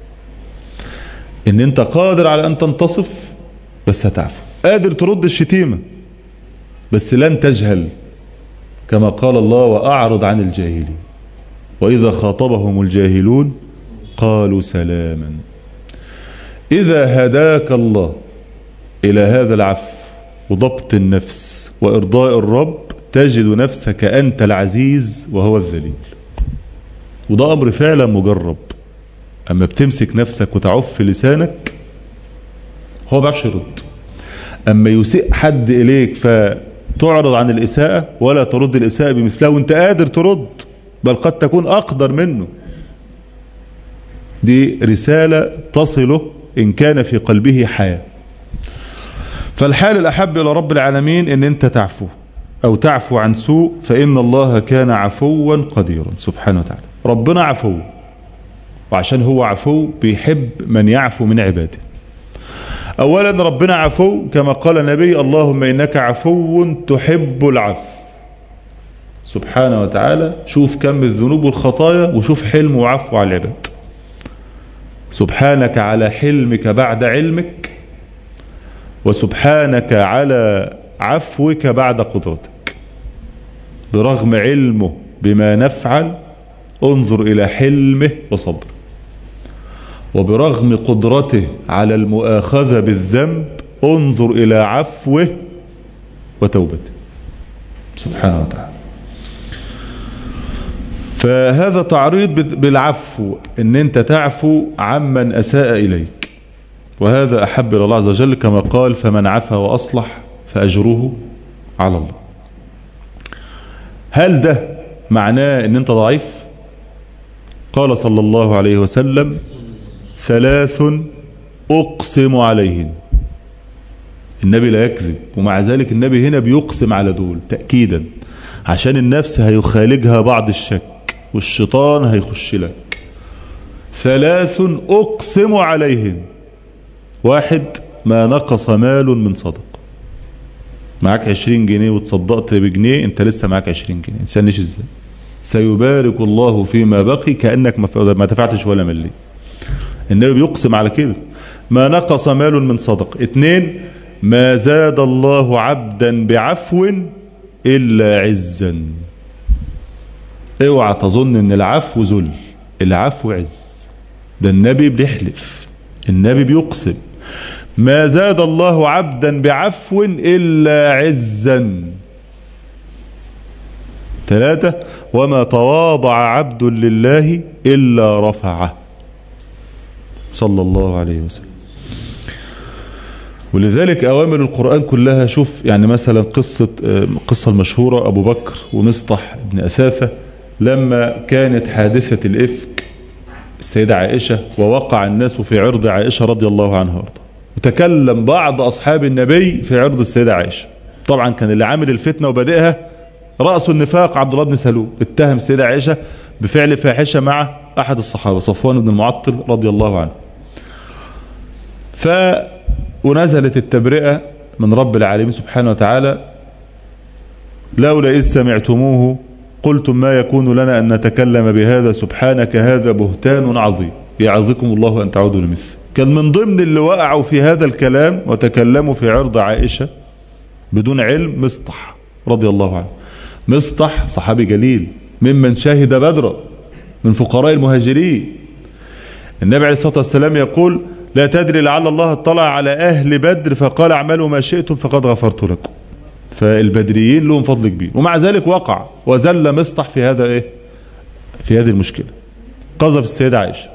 إن أنت قادر على أن تنتصف بس هتعفو، قادر ترد الشتيمة بس لن تجهل كما قال الله وأعرض عن الجاهلين وإذا خاطبهم الجاهلون قالوا سلاما. إذا هداك الله إلى هذا العفو وضبط النفس وإرضاء الرب تجد نفسك أنت العزيز وهو الذليل، وده أمر فعلا مجرب. أما بتمسك نفسك وتعف لسانك هو بيعرفش يرد. أما يسيء حد إليك فتعرض عن الإساءة ولا ترد الإساءة بمثلها وانت قادر ترد، بل قد تكون أقدر منه. دي رسالة تصله إن كان في قلبه حياة. فالحال الأحب إلى رب العالمين إن أنت تعفو أو تعفو عن سوء، فإن الله كان عفوا قديرا سبحانه وتعالى. ربنا عفو، وعشان هو عفو بيحب من يعفو من عباده. أولا ربنا عفو كما قال النبي اللهم إنك عفو تحب العفو سبحانه وتعالى. شوف كم الذنوب والخطايا وشوف حلم وعفو على العباد. سبحانك على حلمك بعد علمك، وسبحانك على عفوك بعد قدرتك. برغم علمه بما نفعل انظر إلى حلمه وصبره، وبرغم قدرته على المؤاخذة بالذنب انظر إلى عفوه وتوبته سبحانه وتعالى. فهذا تعريض بالعفو، ان انت تعفو عمن أساء إليك، وهذا أحب إلى الله عز وجل كما قال فمن عفا وأصلح فأجره على الله. هل ده معناه ان انت ضعيف؟ قال صلى الله عليه وسلم ثلاث أقسم عليهن. النبي لا يكذب، ومع ذلك النبي هنا بيقسم على دول تأكيدا، عشان النفس هيخالجها بعض الشك والشيطان هيخش لك. ثلاث أقسم عليهن. واحد، ما نقص مال من صدق. معك عشرين جنيه وتصدقت بجنيه، انت لسه معك عشرين جنيه، نسألنيش ازاي؟ سيبارك الله فيما بقي كأنك ما دفعتش ولا ملي. النبي بيقسم على كده. ما نقص مال من صدق. اثنين، ما زاد الله عبدا بعفو إلا عزا. اوعى تظن ان العفو ذل، العفو عز. ده النبي بيحلف، النبي بيقسم ما زاد الله عبدا بعفو إلا عزا. ثلاثة، وما تواضع عبد لله إلا رفعه صلى الله عليه وسلم. ولذلك أوامر القرآن كلها، شوف يعني مثلا قصة قصة المشهورة أبو بكر ومصطح بن أثاثة لما كانت حادثة الإفك السيدة عائشة، ووقع الناس في عرض عائشة رضي الله عنها وارضاها، وتكلم بعض أصحاب النبي في عرض السيدة عائشة. طبعا كان اللي عامل الفتنة وبادئها رأس النفاق عبد الله بن سلول، اتهم السيدة عائشة بفعل فاحشة مع أحد الصحابة صفوان بن المعطل رضي الله عنه. ف ونزلت التبرئة من رب العالمين سبحانه وتعالى لولا إذ سمعتموه قلتم ما يكون لنا أن نتكلم بهذا سبحانك هذا بهتان عظيم يعظكم الله أن تعودوا لمثله. كان من ضمن اللي وقعوا في هذا الكلام وتكلموا في عرض عائشة بدون علم مصطح رضي الله عنه. مصطح صحابي جليل ممن شهد بدرا من فقراء المهاجرين. النبي عليه الصلاة والسلام يقول لا تدري لعل الله اطلع على أهل بدر فقال اعملوا ما شئتم فقد غفرت لكم. فالبدريين لهم فضل كبير، ومع ذلك وقع وزل مصطح في هذا ايه في هذه المشكلة، قذف السيدة عائشة.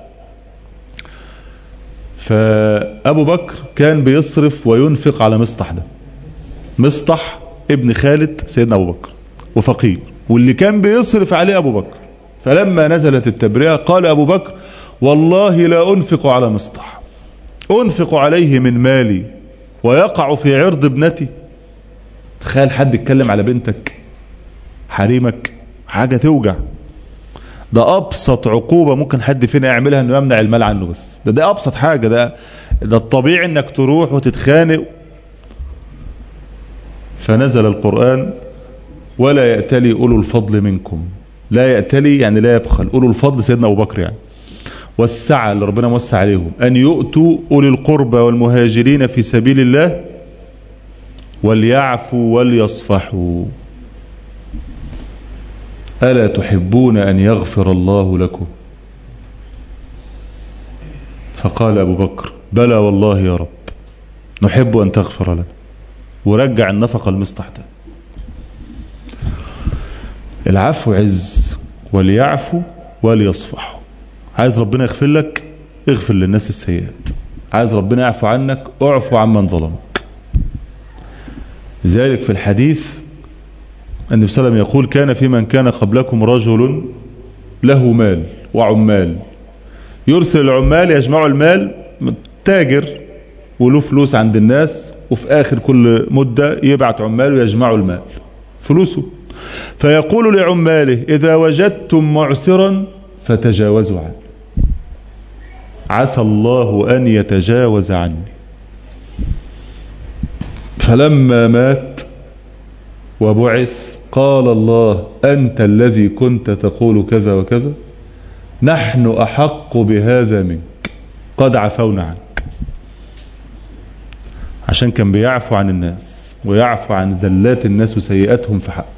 فأبو بكر كان بيصرف وينفق على مصطح ده. مصطح ابن خالد سيدنا أبو بكر وفقير، واللي كان بيصرف عليه أبو بكر. فلما نزلت التبرئة قال أبو بكر والله لا أنفق على مصطح، أنفق عليه من مالي ويقع في عرض ابنتي. تخيل حد يتكلم على بنتك حريمك، حاجة توجع. ده أبسط عقوبة ممكن حد فينا يعملها انه يمنع المال عنه، بس ده ده أبسط حاجة. ده ده الطبيعي انك تروح وتتخانق. فنزل القرآن ولا يأتلي أولو الفضل منكم. لا يأتلي يعني لا يبخل، أولو الفضل سيدنا أبو بكر يعني، والسعة اللي ربنا موسع عليهم، أن يؤتوا أولي القربى والمهاجرين في سبيل الله وليعفوا وليصفحوا. ألا تحبون أن يغفر الله لكم؟ فقال أبو بكر بلى والله يا رب نحب أن تغفر لنا، ورجع النفقة المصطح ده. العفو عز، وليعفوا وليصفحوا. عايز ربنا يغفر لك اغفر للناس السيئات، عايز ربنا يعفو عنك اعفو عمن ظلمك. لذلك في الحديث النبي صلى الله عليه وسلم يقول كان في من كان قبلكم رجل له مال وعمال، يرسل العمال يجمعوا المال، تاجر وله فلوس عند الناس، وفي آخر كل مدة يبعت عمال ويجمعوا المال فلوسه، فيقول لعماله إذا وجدتم معسرا فتجاوزوا عنه، عسى الله أن يتجاوز عني. فلما مات وبعث قال الله أنت الذي كنت تقول كذا وكذا، نحن أحق بهذا منك قد عفونا عنك. عشان كان بيعفو عن الناس ويعفو عن زلات الناس وسيئاتهم في حقه،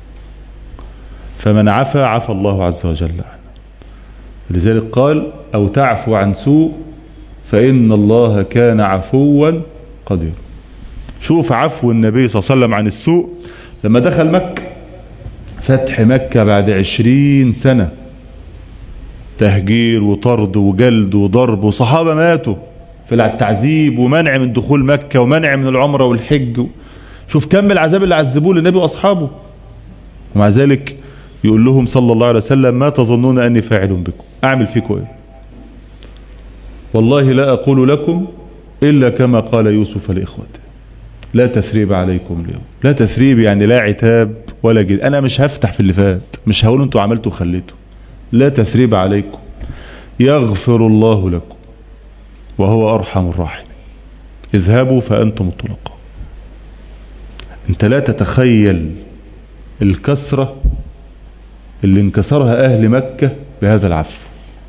فمن عفا عفى الله عز وجل عنه. لذلك قال أو تعفو عن سوء فإن الله كان عفوا قديرا. شوف عفو النبي صلى الله عليه وسلم عن السوء لما دخل مكة، فتح مكة بعد عشرين سنة، تهجير وطرد وجلد وضرب، وصحابة ماتوا في التعذيب ومنع من دخول مكة ومنع من العمرة والحج. شوف كم العذاب اللي عذبوه للنبي وأصحابه، ومع ذلك يقول لهم صلى الله عليه وسلم ما تظنون أني فاعل بكم، أعمل فيكم إيه؟ والله لا أقول لكم إلا كما قال يوسف لإخوته لا تثريب عليكم اليوم. لا تثريب يعني لا عتاب ولا جد، أنا مش هفتح في اللي فات، مش هقول أنتوا عملتوا وخليتوا. لا تثريب عليكم يغفر الله لكم وهو أرحم الراحمين، اذهبوا فأنتم الطلقاء. أنت لا تتخيل الكسرة اللي انكسرها أهل مكة بهذا العفو،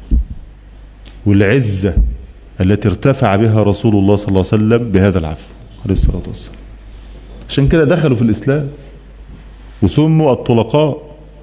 والعزة التي ارتفع بها رسول الله صلى الله عليه وسلم بهذا العفو عليه الصلاة والسلام. عشان كده دخلوا في الإسلام وسموا الطلقاء.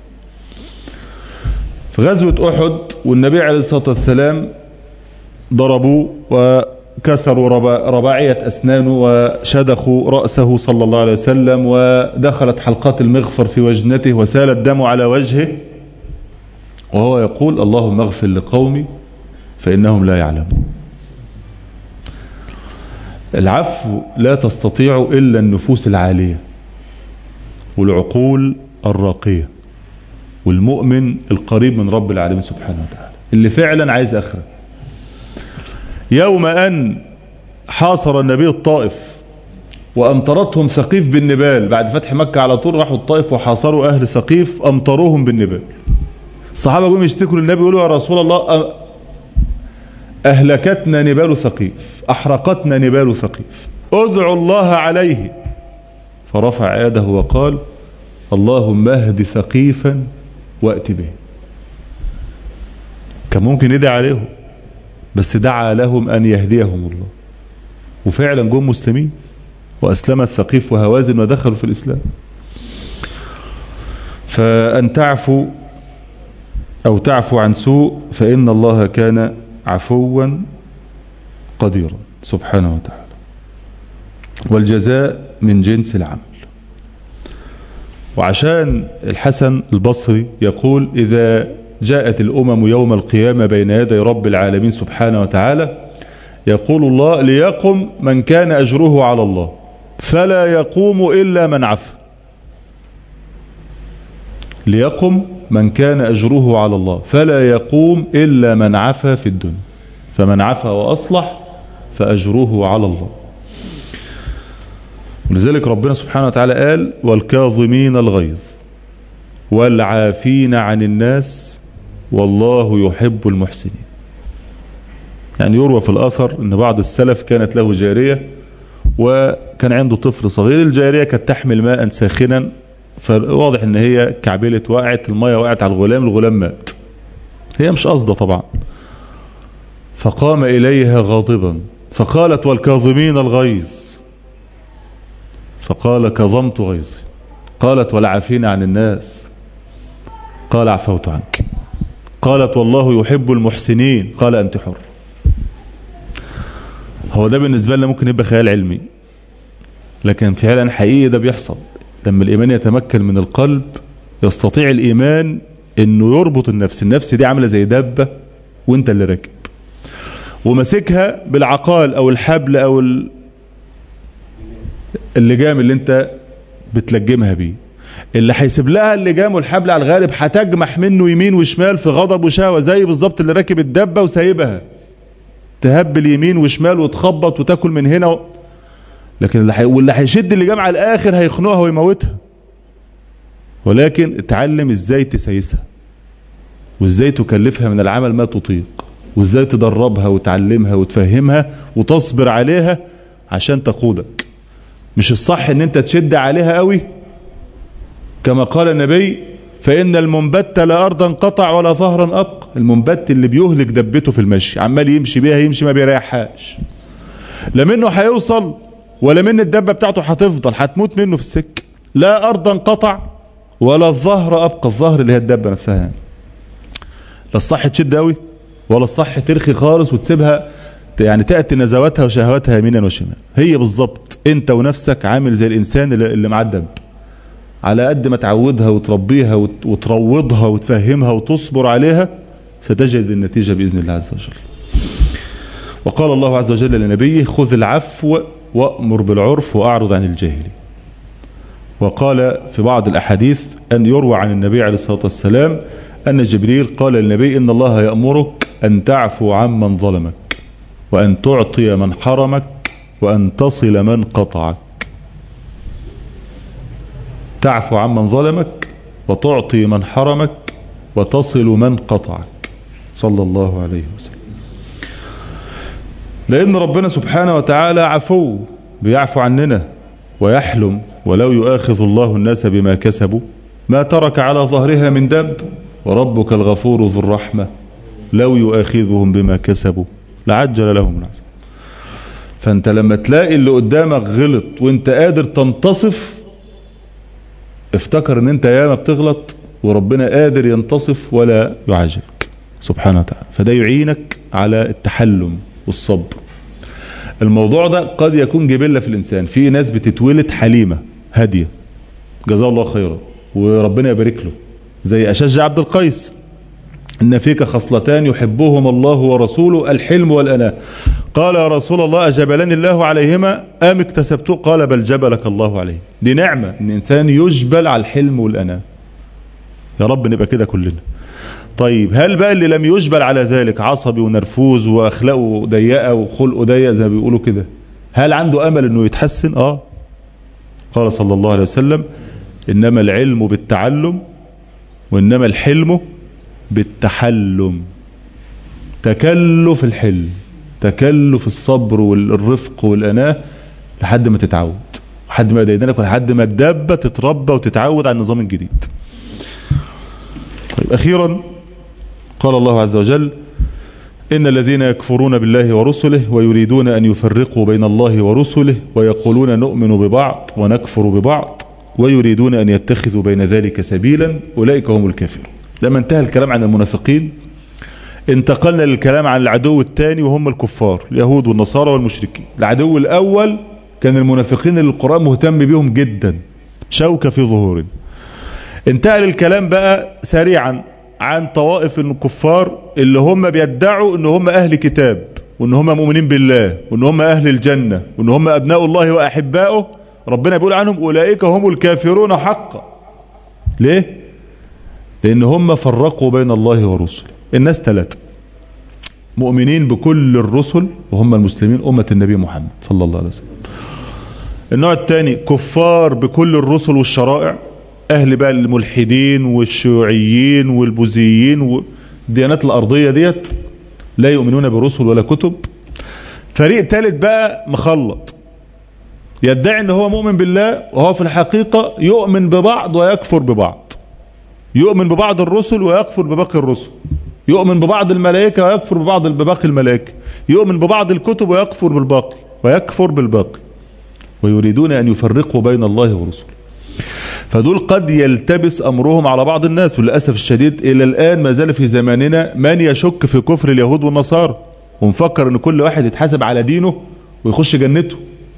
في غزوة أحد والنبي عليه الصلاة والسلام ضربوه وكسروا رباعية أسنانه وشدخوا رأسه صلى الله عليه وسلم، ودخلت حلقات المغفر في وجنته وسال الدم على وجهه، وهو يقول اللهم اغفر لقومي فإنهم لا يعلمون. العفو لا تستطيع إلا النفوس العالية والعقول الراقية والمؤمن القريب من رب العالمين سبحانه وتعالى اللي فعلا عايز آخرة. يوم أن حاصر النبي الطائف وأمطرتهم ثقيف بالنبال، بعد فتح مكة على طول راحوا الطائف وحاصروا أهل ثقيف أمطروهم بالنبال. الصحابة قوم يشتكوا للنبي يقولوا يا رسول الله أهلكتنا نبال ثقيف، أحرقتنا نبال ثقيف، ادعوا الله عليه. فرفع يده وقال اللهم اهد ثقيفا وأت به. كان ممكن يدعي عليهم بس دعا لهم أن يهديهم الله، وفعلا جم مسلمين وأسلمت ثقيف وهوازن ودخلوا في الإسلام. فأن تعفو أو تعفو عن سوء فإن الله كان عفوا قديرا سبحانه وتعالى، والجزاء من جنس العمل. وعشان الحسن البصري يقول إذا جاءت الأمم يوم القيامة بين يدي رب العالمين سبحانه وتعالى يقول الله ليقم من كان أجره على الله فلا يقوم إلا من عفا. ليقم من كان أجره على الله فلا يقوم إلا من عفا في الدنيا، فمن عفا وأصلح فأجره على الله. ولذلك ربنا سبحانه وتعالى قال والكاظمين الغيظ والعافين عن الناس والله يحب المحسنين. يعني يروى في الأثر أن بعض السلف كانت له جارية وكان عنده طفل صغير، الجارية كانت تحمل ماء ساخنا، فواضح ان هي كعبلت وقعت المية وقعت على الغلام، الغلام مات، هي مش قصده طبعا. فقام إليها غاضبا فقالت والكاظمين الغيظ، فقال كظمت غيظي. قالت والعافين عن الناس، قال عفوت عنك. قالت والله يحب المحسنين. قال أنت حر. هو ده بالنسبة لنا ممكن يبقى خيال علمي، لكن فعلا حقيقي ده بيحصل. لما الإيمان يتمكن من القلب يستطيع الإيمان إنه يربط النفس. النفس دي عاملة زي دابة وانت اللي راكب ومسكها بالعقال أو الحبل أو اللجام اللي انت بتلجمها بيه. اللي هيسيب لها اللجام والحبل على الغالب هتجمح منه يمين وشمال في غضب وشهوة، زي بالظبط اللي راكب الدبة وسايبها تهبل يمين وشمال وتخبط وتاكل من هنا و... لكن اللي حي... واللي هيشد اللجام على الاخر هيخنقها ويموتها. ولكن اتعلم ازاي تسيسها وازاي تكلفها من العمل ما تطيق، وازاي تدربها وتعلمها وتفهمها وتصبر عليها عشان تقودك. مش الصح ان انت تشد عليها قوي كما قال النبي فإن المنبت لا أرضا قطع ولا ظهرا أبقى. المنبت اللي بيهلك دبته في المشي، عمال يمشي بيها يمشي ما بيريحهاش، لا منه هيوصل ولا من الدبة بتاعته هتفضل، هتموت منه في السكة. لا أرضا قطع ولا الظهر أبقى. الظهر اللي هي الدبة نفسها يعني. لا الصح تشد قوي ولا الصح ترخي خالص وتسيبها يعني تأتي نزواتها وشهواتها يمينا وشمال. هي بالظبط انت ونفسك عامل زي الإنسان اللي مع الدب. على قد ما تعودها وتربيها وتروضها وتفهمها وتصبر عليها ستجد النتيجة بإذن الله عز وجل. وقال الله عز وجل لنبيه خذ العفو وأمر بالعرف وأعرض عن الجاهلين. وقال في بعض الأحاديث أن يروى عن النبي عليه الصلاة والسلام أن جبريل قال للنبي إن الله يأمرك أن تعفو عمن ظلمك وأن تعطي من حرمك وأن تصل من قطعك. تعفو عمن ظلمك وتعطي من حرمك وتصل من قطعك صلى الله عليه وسلم. لأن ربنا سبحانه وتعالى عفو بيعفو عننا ويحلم ولو يؤاخذ الله الناس بما كسبوا ما ترك على ظهرها من دب وربك الغفور ذو الرحمة لو يؤاخذهم بما كسبوا لعجل لهم العذاب. فأنت لما تلاقي اللي قدامك غلط وانت قادر تنتصف افتكر ان انت ياما بتغلط وربنا قادر ينتصف ولا يعاجلك سبحانه وتعالى. فده يعينك على التحلم والصبر. الموضوع ده قد يكون جبلة في الإنسان. في ناس بتتولد حليمة هادية جزاه الله خيرا وربنا يبارك له، زي أشج عبد القيس إن فيك خصلتان يحبهما الله ورسوله الحلم والأناة. قال يا رسول الله أجبلني الله عليهما أم اكتسبته؟ قال بل جبلك الله عليه. دي نعمة إن إنسان يجبل على الحلم والأناة. يا رب نبقى كده كلنا. طيب هل بقى اللي لم يجبل على ذلك عصبي ونرفوز وأخلاقه ضيقة وخلقه ضيق زي ما بيقولوا كده، هل عنده أمل إنه يتحسن؟ آه قال صلى الله عليه وسلم إنما العلم بالتعلم وإنما الحلم بالتحلم. تكلف الحلم، تكلف الصبر والرفق والأناة لحد ما تتعود، لحد ما يدينك ولحد ما الدابة تتربى وتتعود على النظام الجديد. طيب أخيرا قال الله عز وجل إن الذين يكفرون بالله ورسله ويريدون أن يفرقوا بين الله ورسله ويقولون نؤمن ببعض ونكفر ببعض ويريدون أن يتخذوا بين ذلك سبيلا أولئك هم الكافرون. لما انتهى الكلام عن المنافقين انتقلنا للكلام عن العدو الثاني وهم الكفار اليهود والنصارى والمشركين. العدو الأول كان المنافقين اللي القرآن مهتم بهم جدا شوكة في ظهورهم. انتقل الكلام بقى سريعا عن طوائف الكفار اللي هم بيدعوا ان هم اهل كتاب وان هم مؤمنين بالله وان هم اهل الجنة وان هم ابناء الله واحباؤه. ربنا بيقول عنهم اولئك هم الكافرون حقا. ليه؟ لان هم فرقوا بين الله ورسله. الناس ثلاثة: مؤمنين بكل الرسل وهم المسلمين أمة النبي محمد صلى الله عليه وسلم. النوع الثاني كفار بكل الرسل والشرائع، أهل بقى الملحدين والشيوعيين والبوذيين والديانات الأرضية ديت لا يؤمنون برسل ولا كتب. فريق ثالث بقى مخلط يدعي ان هو مؤمن بالله وهو في الحقيقة يؤمن ببعض ويكفر ببعض، يؤمن ببعض الرسل ويكفر بباقي الرسل، يؤمن ببعض الملائكة ويكفر ببعض بباقي الملائكة، يؤمن ببعض الكتب ويكفر بالباقي ويكفر بالباقي. ويريدون أن يفرقوا بين الله ورسله. فدول قد يلتبس أمرهم على بعض الناس، وللأسف الشديد إلى الآن ما زال في زماننا من يشك في كفر اليهود والنصارى ومفكر أن كل واحد يتحاسب على دينه ويخش جنته.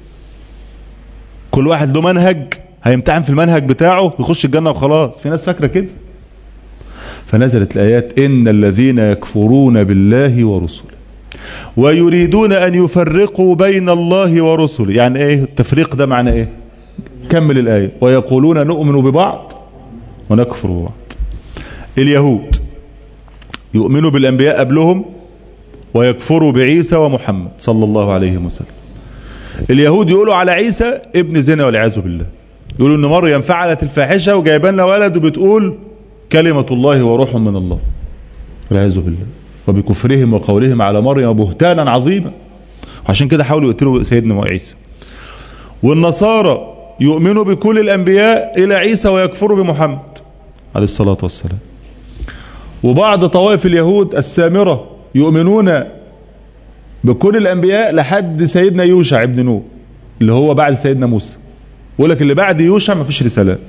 كل واحد له منهج هيمتحن في المنهج بتاعه ويخش الجنة وخلاص. في ناس فاكرة كده. فنزلت الآيات إن الذين يكفرون بالله ورسله ويريدون أن يفرقوا بين الله ورسله. يعني إيه التفريق ده؟ معنى إيه؟ كمل الآية. ويقولون نؤمن ببعض ونكفر ببعض. اليهود يؤمنوا بالأنبياء قبلهم ويكفروا بعيسى ومحمد صلى الله عليه وسلم. اليهود يقولوا على عيسى ابن زنا والعياذ بالله، يقولوا ان مريم فعلت الفاحشة وجايبه لنا ولد وبتقول كلمة الله وروح من الله والعياذ بالله، وبكفرهم وقولهم على مريم بهتانا عظيما. وعشان كده حاولوا يقتلوا سيدنا عيسى. والنصارى يؤمنوا بكل الأنبياء إلى عيسى ويكفروا بمحمد عليه الصلاة والسلام. وبعض طوائف اليهود السامرة يؤمنون بكل الأنبياء لحد سيدنا يوشع ابن نون اللي هو بعد سيدنا موسى، يقول لك اللي بعد يوشع ما فيش رسالات.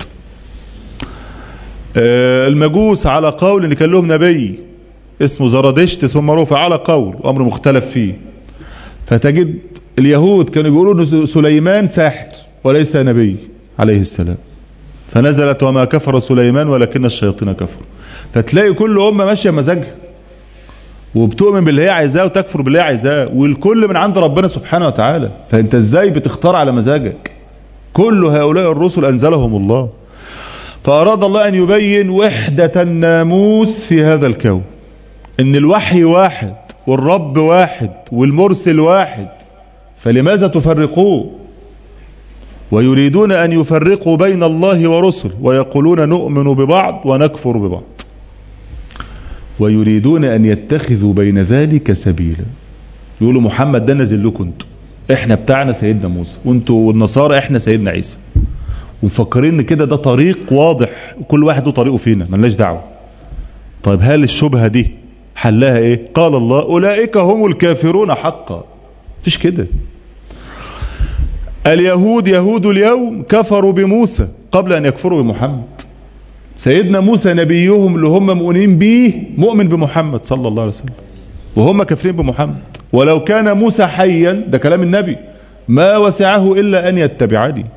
المجوس على قول ان كان لهم نبي اسمه زرادشت ثم رفع على قول وأمر مختلف فيه. فتجد اليهود كانوا يقولوا ان سليمان ساحر وليس نبي عليه السلام، فنزلت وما كفر سليمان ولكن الشياطين كفروا. فتلاقي كل أمة ماشية مزاجها وبتؤمن باللي هي عايزاه وتكفر باللي هي عايزاه، والكل من عند ربنا سبحانه وتعالى. فانت ازاي بتختار على مزاجك؟ كل هؤلاء الرسل أنزلهم الله. فأراد الله أن يبين وحدة الناموس في هذا الكون، ان الوحي واحد والرب واحد والمرسل واحد، فلماذا تفرقوه؟ ويريدون أن يفرقوا بين الله ورسله ويقولون نؤمن ببعض ونكفر ببعض، ويريدون أن يتخذوا بين ذلك سبيلا. يقولوا محمد ده نزل لكم انتوا، احنا بتاعنا سيدنا موسى، وانتوا والنصارى احنا سيدنا عيسى، ومفكرين ان كده ده طريق واضح وكل واحد له طريقه فينا ملناش دعوه. طيب هل الشبهه دي حلها ايه؟ قال الله اولئك هم الكافرون حقا. مفيش كده. اليهود يهود اليوم كفروا بموسى قبل ان يكفروا بمحمد. سيدنا موسى نبيهم اللي هم مؤمنين به مؤمن بمحمد صلى الله عليه وسلم، وهم كافرين بمحمد. ولو كان موسى حيا، ده كلام النبي، ما وسعه إلا أن يتبعني.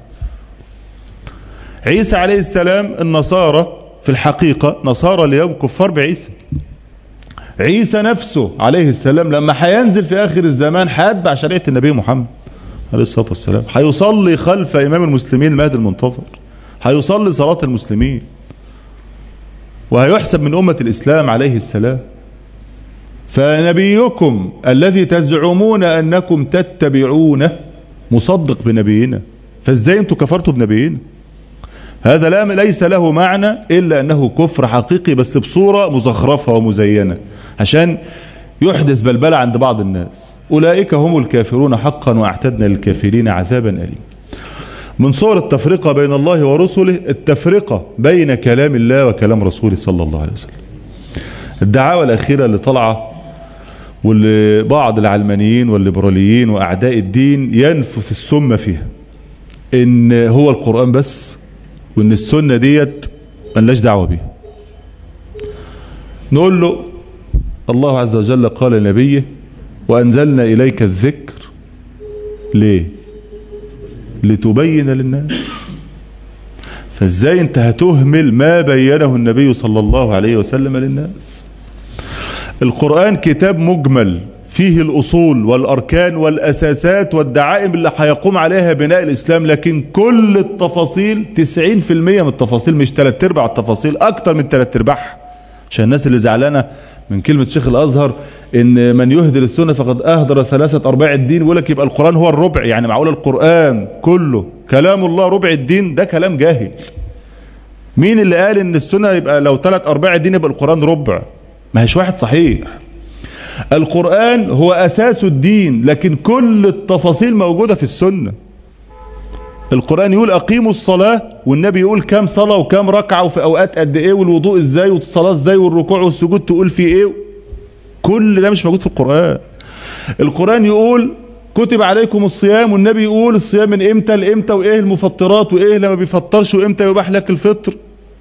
عيسى عليه السلام النصارى في الحقيقة نصارى اليوم كفار بعيسى. عيسى نفسه عليه السلام لما حينزل في آخر الزمان حيتبع شريعة النبي محمد عليه الصلاة والسلام، حيصلي خلف إمام المسلمين المهدي المنتظر، حيصلي صلاة المسلمين، وهيحسب من أمة الإسلام عليه السلام. فنبيكم الذي تزعمون أنكم تتبعونه مصدق بنبينا، فازاي انتوا كفرتوا بنبينا؟ هذا لا ليس له معنى إلا أنه كفر حقيقي بس بصورة مزخرفة ومزينة عشان يحدث بلبلة عند بعض الناس. أولئك هم الكافرون حقا وأعتدنا للكافرين عذابا أليما. من صور التفرقة بين الله ورسله التفرقة بين كلام الله وكلام رسوله صلى الله عليه وسلم. الدعاوى الأخيرة اللي طلعة واللي بعض العلمانيين والليبراليين وأعداء الدين ينفث السم فيها إن هو القرآن بس، وإن السنة ديت ملناش دعوة بيها. نقول له الله عز وجل قال لنبيه وأنزلنا إليك الذكر ليه؟ لتبين للناس. فازاي انت هتهمل ما بينه النبي صلى الله عليه وسلم للناس؟ القرآن كتاب مجمل فيه الأصول والأركان والأساسات والدعائم اللي هيقوم عليها بناء الإسلام، لكن كل التفاصيل تسعين في المية من التفاصيل، مش ثلاث ارباع التفاصيل، أكتر من ثلاث ارباعها. عشان الناس اللي زعلانة من كلمة شيخ الأزهر إن من يهدر السنة فقد أهدر ثلاثة أرباع الدين، يقول لك يبقى القرآن هو الربع، يعني معقول القرآن كله كلام الله ربع الدين؟ ده كلام جاهل. مين اللي قال إن السنة يبقى لو ثلاث أرباع الدين يبقى القرآن ربع؟ ما هيش واحد صحيح. القرآن هو أساس الدين، لكن كل التفاصيل موجودة في السنة. القرآن يقول أقيموا الصلاة، والنبي يقول كام صلاة وكام ركعة وفي أوقات قد إيه، والوضوء إزاي والصلاة إزاي والركوع والسجود تقول في إيه. كل ده مش موجود في القرآن. القرآن يقول كتب عليكم الصيام، والنبي يقول الصيام من امتى لامتى، وايه المفطرات، وايه لما بيفطرش، وامتى يباح لك الفطر،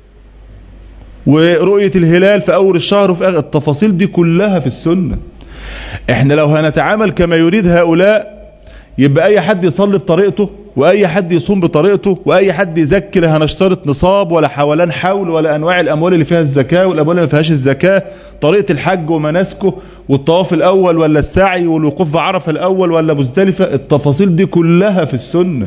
ورؤية الهلال في اول الشهر وفي اخر. التفاصيل دي كلها في السنة. احنا لو هنتعامل كما يريد هؤلاء يبقى اي حد يصلي بطريقته، واي حد يصوم بطريقته، واي حد يزكي، لا هنشترط نصاب ولا حولان حول ولا انواع الاموال اللي فيها الزكاة والاموال اللي ما فيهاش الزكاة، طريقة الحج ومناسكه، والطواف الاول ولا السعي، والوقوف بعرفة الاول ولا مزدلفة. التفاصيل دي كلها في السنة.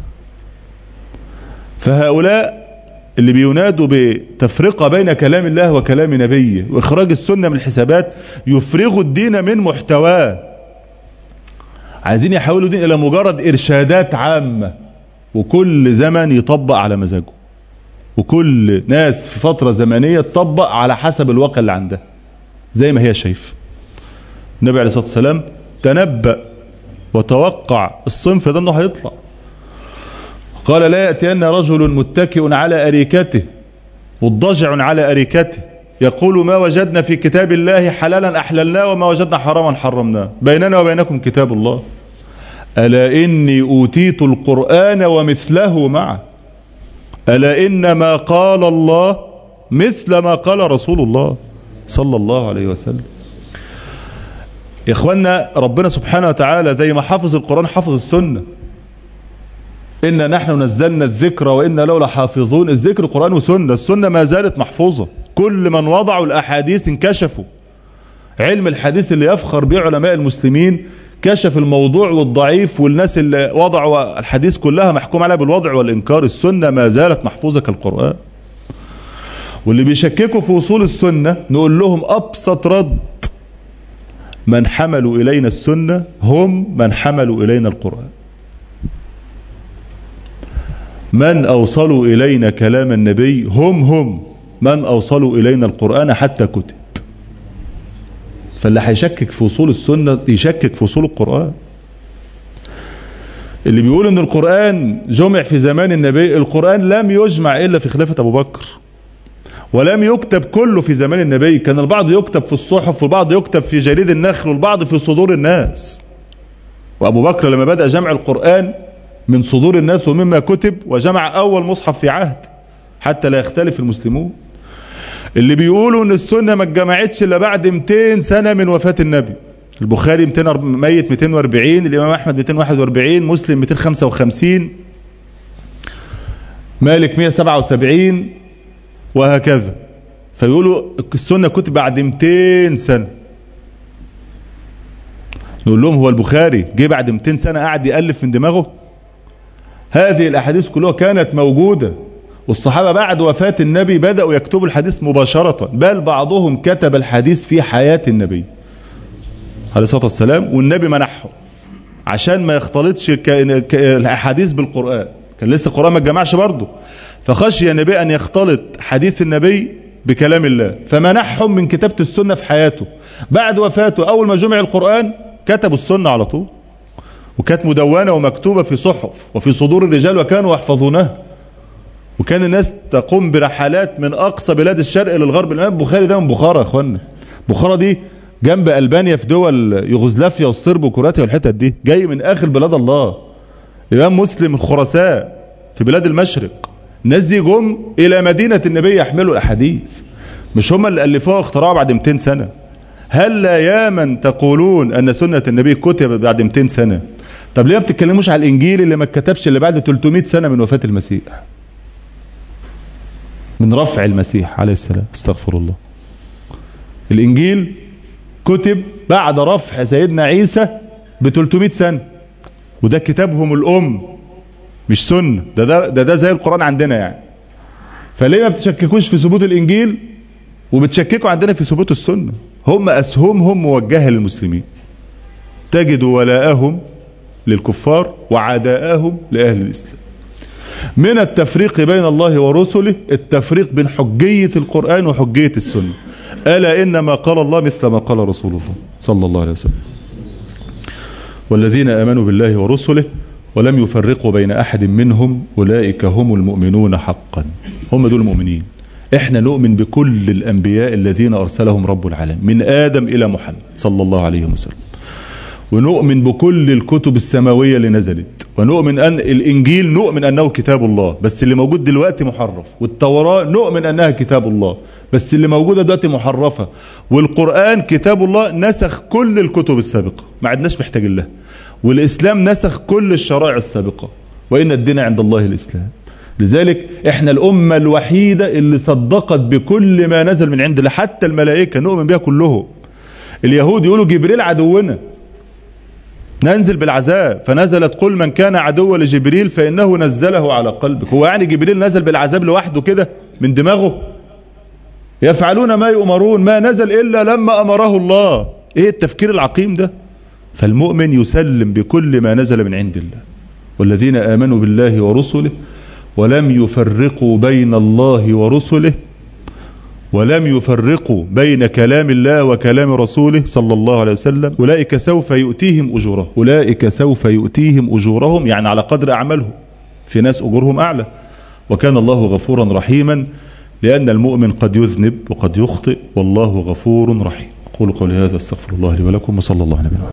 فهؤلاء اللي بينادوا بتفرقة بين كلام الله وكلام نبيه واخراج السنة من الحسابات يفرغوا الدين من محتواه، عايزين يحولوا الدين الى مجرد ارشادات عامة، وكل زمن يطبق على مزاجه، وكل ناس في فترة زمنية تطبق على حسب الواقع اللي عندها زي ما هي شايف. النبي عليه الصلاة والسلام تنبأ وتوقع الصنف ده انه هيطلع. قال لا يأتين رجل متكئ على أريكته مضجع على أريكته يقول ما وجدنا في كتاب الله حلالا أحللناه وما وجدنا حراما حرمناه بيننا وبينكم كتاب الله ألا إني أوتيت القرآن ومثله معه ألا إن ما قال الله مثل ما قال رسول الله صلى الله عليه وسلم. يا إخوانا ربنا سبحانه وتعالى زي ما حافظ القرآن حافظ السنة. إنا نحن نزلنا الذكر وإنا له لحافظون. الذكر قرآن وسنة، السنة ما زالت محفوظة. كل من وضعوا الأحاديث انكشفوا. علم الحديث اللي يفخر به علماء المسلمين كشف الموضوع والضعيف، والناس اللي وضعوا الحديث كلها محكوم عليها بالوضع والإنكار. السنة ما زالت محفوظة كالقرآن. واللي بيشككوا في وصول السنة نقول لهم أبسط رد: من حملوا إلينا السنة هم من حملوا إلينا القرآن. من أوصلوا إلينا كلام النبي هم هم من أوصلوا إلينا القرآن حتى كتب. فاللي هيشكك في وصول السنة يشكك في وصول القرآن. اللي بيقول ان القرآن جمع في زمان النبي، القرآن لم يجمع إلا في خلافة أبو بكر، ولم يكتب كله في زمان النبي. كان البعض يكتب في الصحف، والبعض يكتب في جريد النخل، والبعض في صدور الناس. وأبو بكر لما بدأ جمع القرآن من صدور الناس ومما كتب، وجمع أول مصحف في عهد حتى لا يختلف المسلمون. اللي بيقولوا ان السنة ما اتجمعتش الا بعد مئتين سنة من وفاة النبي. البخاري ميت مئتين وأربعين، الإمام أحمد مئتين وواحد وأربعين، مسلم مئتين وخمسة وخمسين، مالك مئة وسبعة وسبعين، وهكذا. فيقولوا السنة كتب بعد مئتين سنة. نقول لهم هو البخاري جه بعد مئتين سنة قاعد يألف من دماغه؟ هذه الأحاديث كلها كانت موجودة، والصحابة بعد وفاة النبي بدأوا يكتبوا الحديث مباشرة، بل بعضهم كتب الحديث في حياة النبي عليه الصلاة والسلام، والنبي منحهم عشان ما يختلطش الحديث بالقرآن. كان لسه القرآن ما اتجمعش برضه، فخشي النبي أن يختلط حديث النبي بكلام الله، فمنحهم من كتابة السنة في حياته. بعد وفاته أول ما جمع القرآن كتبوا السنة على طول، وكانت مدونة ومكتوبة في صحف وفي صدور الرجال وكانوا يحفظونها. وكان الناس تقوم برحلات من أقصى بلاد الشرق للغرب. الإمام البخاري ده من بخارى يا أخوانا. بخارى دي جنب ألبانيا في دول يوغوسلافيا والصرب وكرواتيا والحتت دي، جاي من آخر بلاد الله. الإمام مسلم الخرساء في بلاد المشرق. الناس دي جم إلى مدينة النبي يحملوا الأحاديث، مش هم اللي ألفوها واخترعوا بعد مئتين سنة. هل لا يا من تقولون أن سنة النبي كتبت بعد مئتين سنة؟ طب ليه ما بتتكلموش على الإنجيل اللي ما اتكتبش اللي بعد ثلاثمئة سنة من وفاة المسيح، من رفع المسيح عليه السلام؟ استغفر الله. الإنجيل كتب بعد رفع سيدنا عيسى ب ثلاثمئة سنة، وده كتابهم الأم مش سنة. ده ده, ده ده زي القرآن عندنا يعني. فليه ما بتشككوش في ثبوت الإنجيل وبتشككوا عندنا في ثبوت السنة؟ هم أسهمهم موجهة للمسلمين. تجد ولاءهم للكفار وعداءهم لأهل الإسلام. من التفريق بين الله ورسله التفريق بين حجية القرآن وحجية السنة. ألا إنما قال الله مثل ما قال رسول الله صلى الله عليه وسلم. والذين آمنوا بالله ورسله ولم يفرقوا بين أحد منهم أولئك هم المؤمنون حقا. هم دول المؤمنين. احنا نؤمن بكل الأنبياء الذين أرسلهم رب العالمين من آدم إلى محمد صلى الله عليه وسلم. ونؤمن بكل الكتب السماوية اللي نزلت، ونؤمن أن الإنجيل نؤمن أنه كتاب الله بس اللي موجود دلوقتي محرف، والتوراة نؤمن أنها كتاب الله بس اللي موجودة دلوقتي محرفة، والقرآن كتاب الله نسخ كل الكتب السابقة ما عدناش محتاجين لها، والإسلام نسخ كل الشرائع السابقة، وإن الدين عند الله الإسلام. لذلك احنا الأمة الوحيدة اللي صدقت بكل ما نزل من عند الله، حتى الملائكة نؤمن بها كلهم. اليهود يقولوا جبريل عدونا ننزل بالعذاب، فنزلت قل من كان عدوا لجبريل فإنه نزله على قلبك. هو يعني جبريل نزل بالعذاب لوحده كده من دماغه؟ يفعلون ما يؤمرون، ما نزل إلا لما أمره الله. ايه التفكير العقيم ده؟ فالمؤمن يسلم بكل ما نزل من عند الله. والذين آمنوا بالله ورسله ولم يفرقوا بين الله ورسله، ولم يفرقوا بين كلام الله وكلام رسوله صلى الله عليه وسلم، أولئك سوف يؤتيهم أجورهم. أولئك سوف يؤتيهم أجورهم يعني على قدر أعمالهم، في ناس أجورهم أعلى. وكان الله غفورا رحيما، لأن المؤمن قد يذنب وقد يخطئ، والله غفور رحيم. أقول قولي هذا، استغفر الله لي ولكم، وصلى الله عليه وسلم.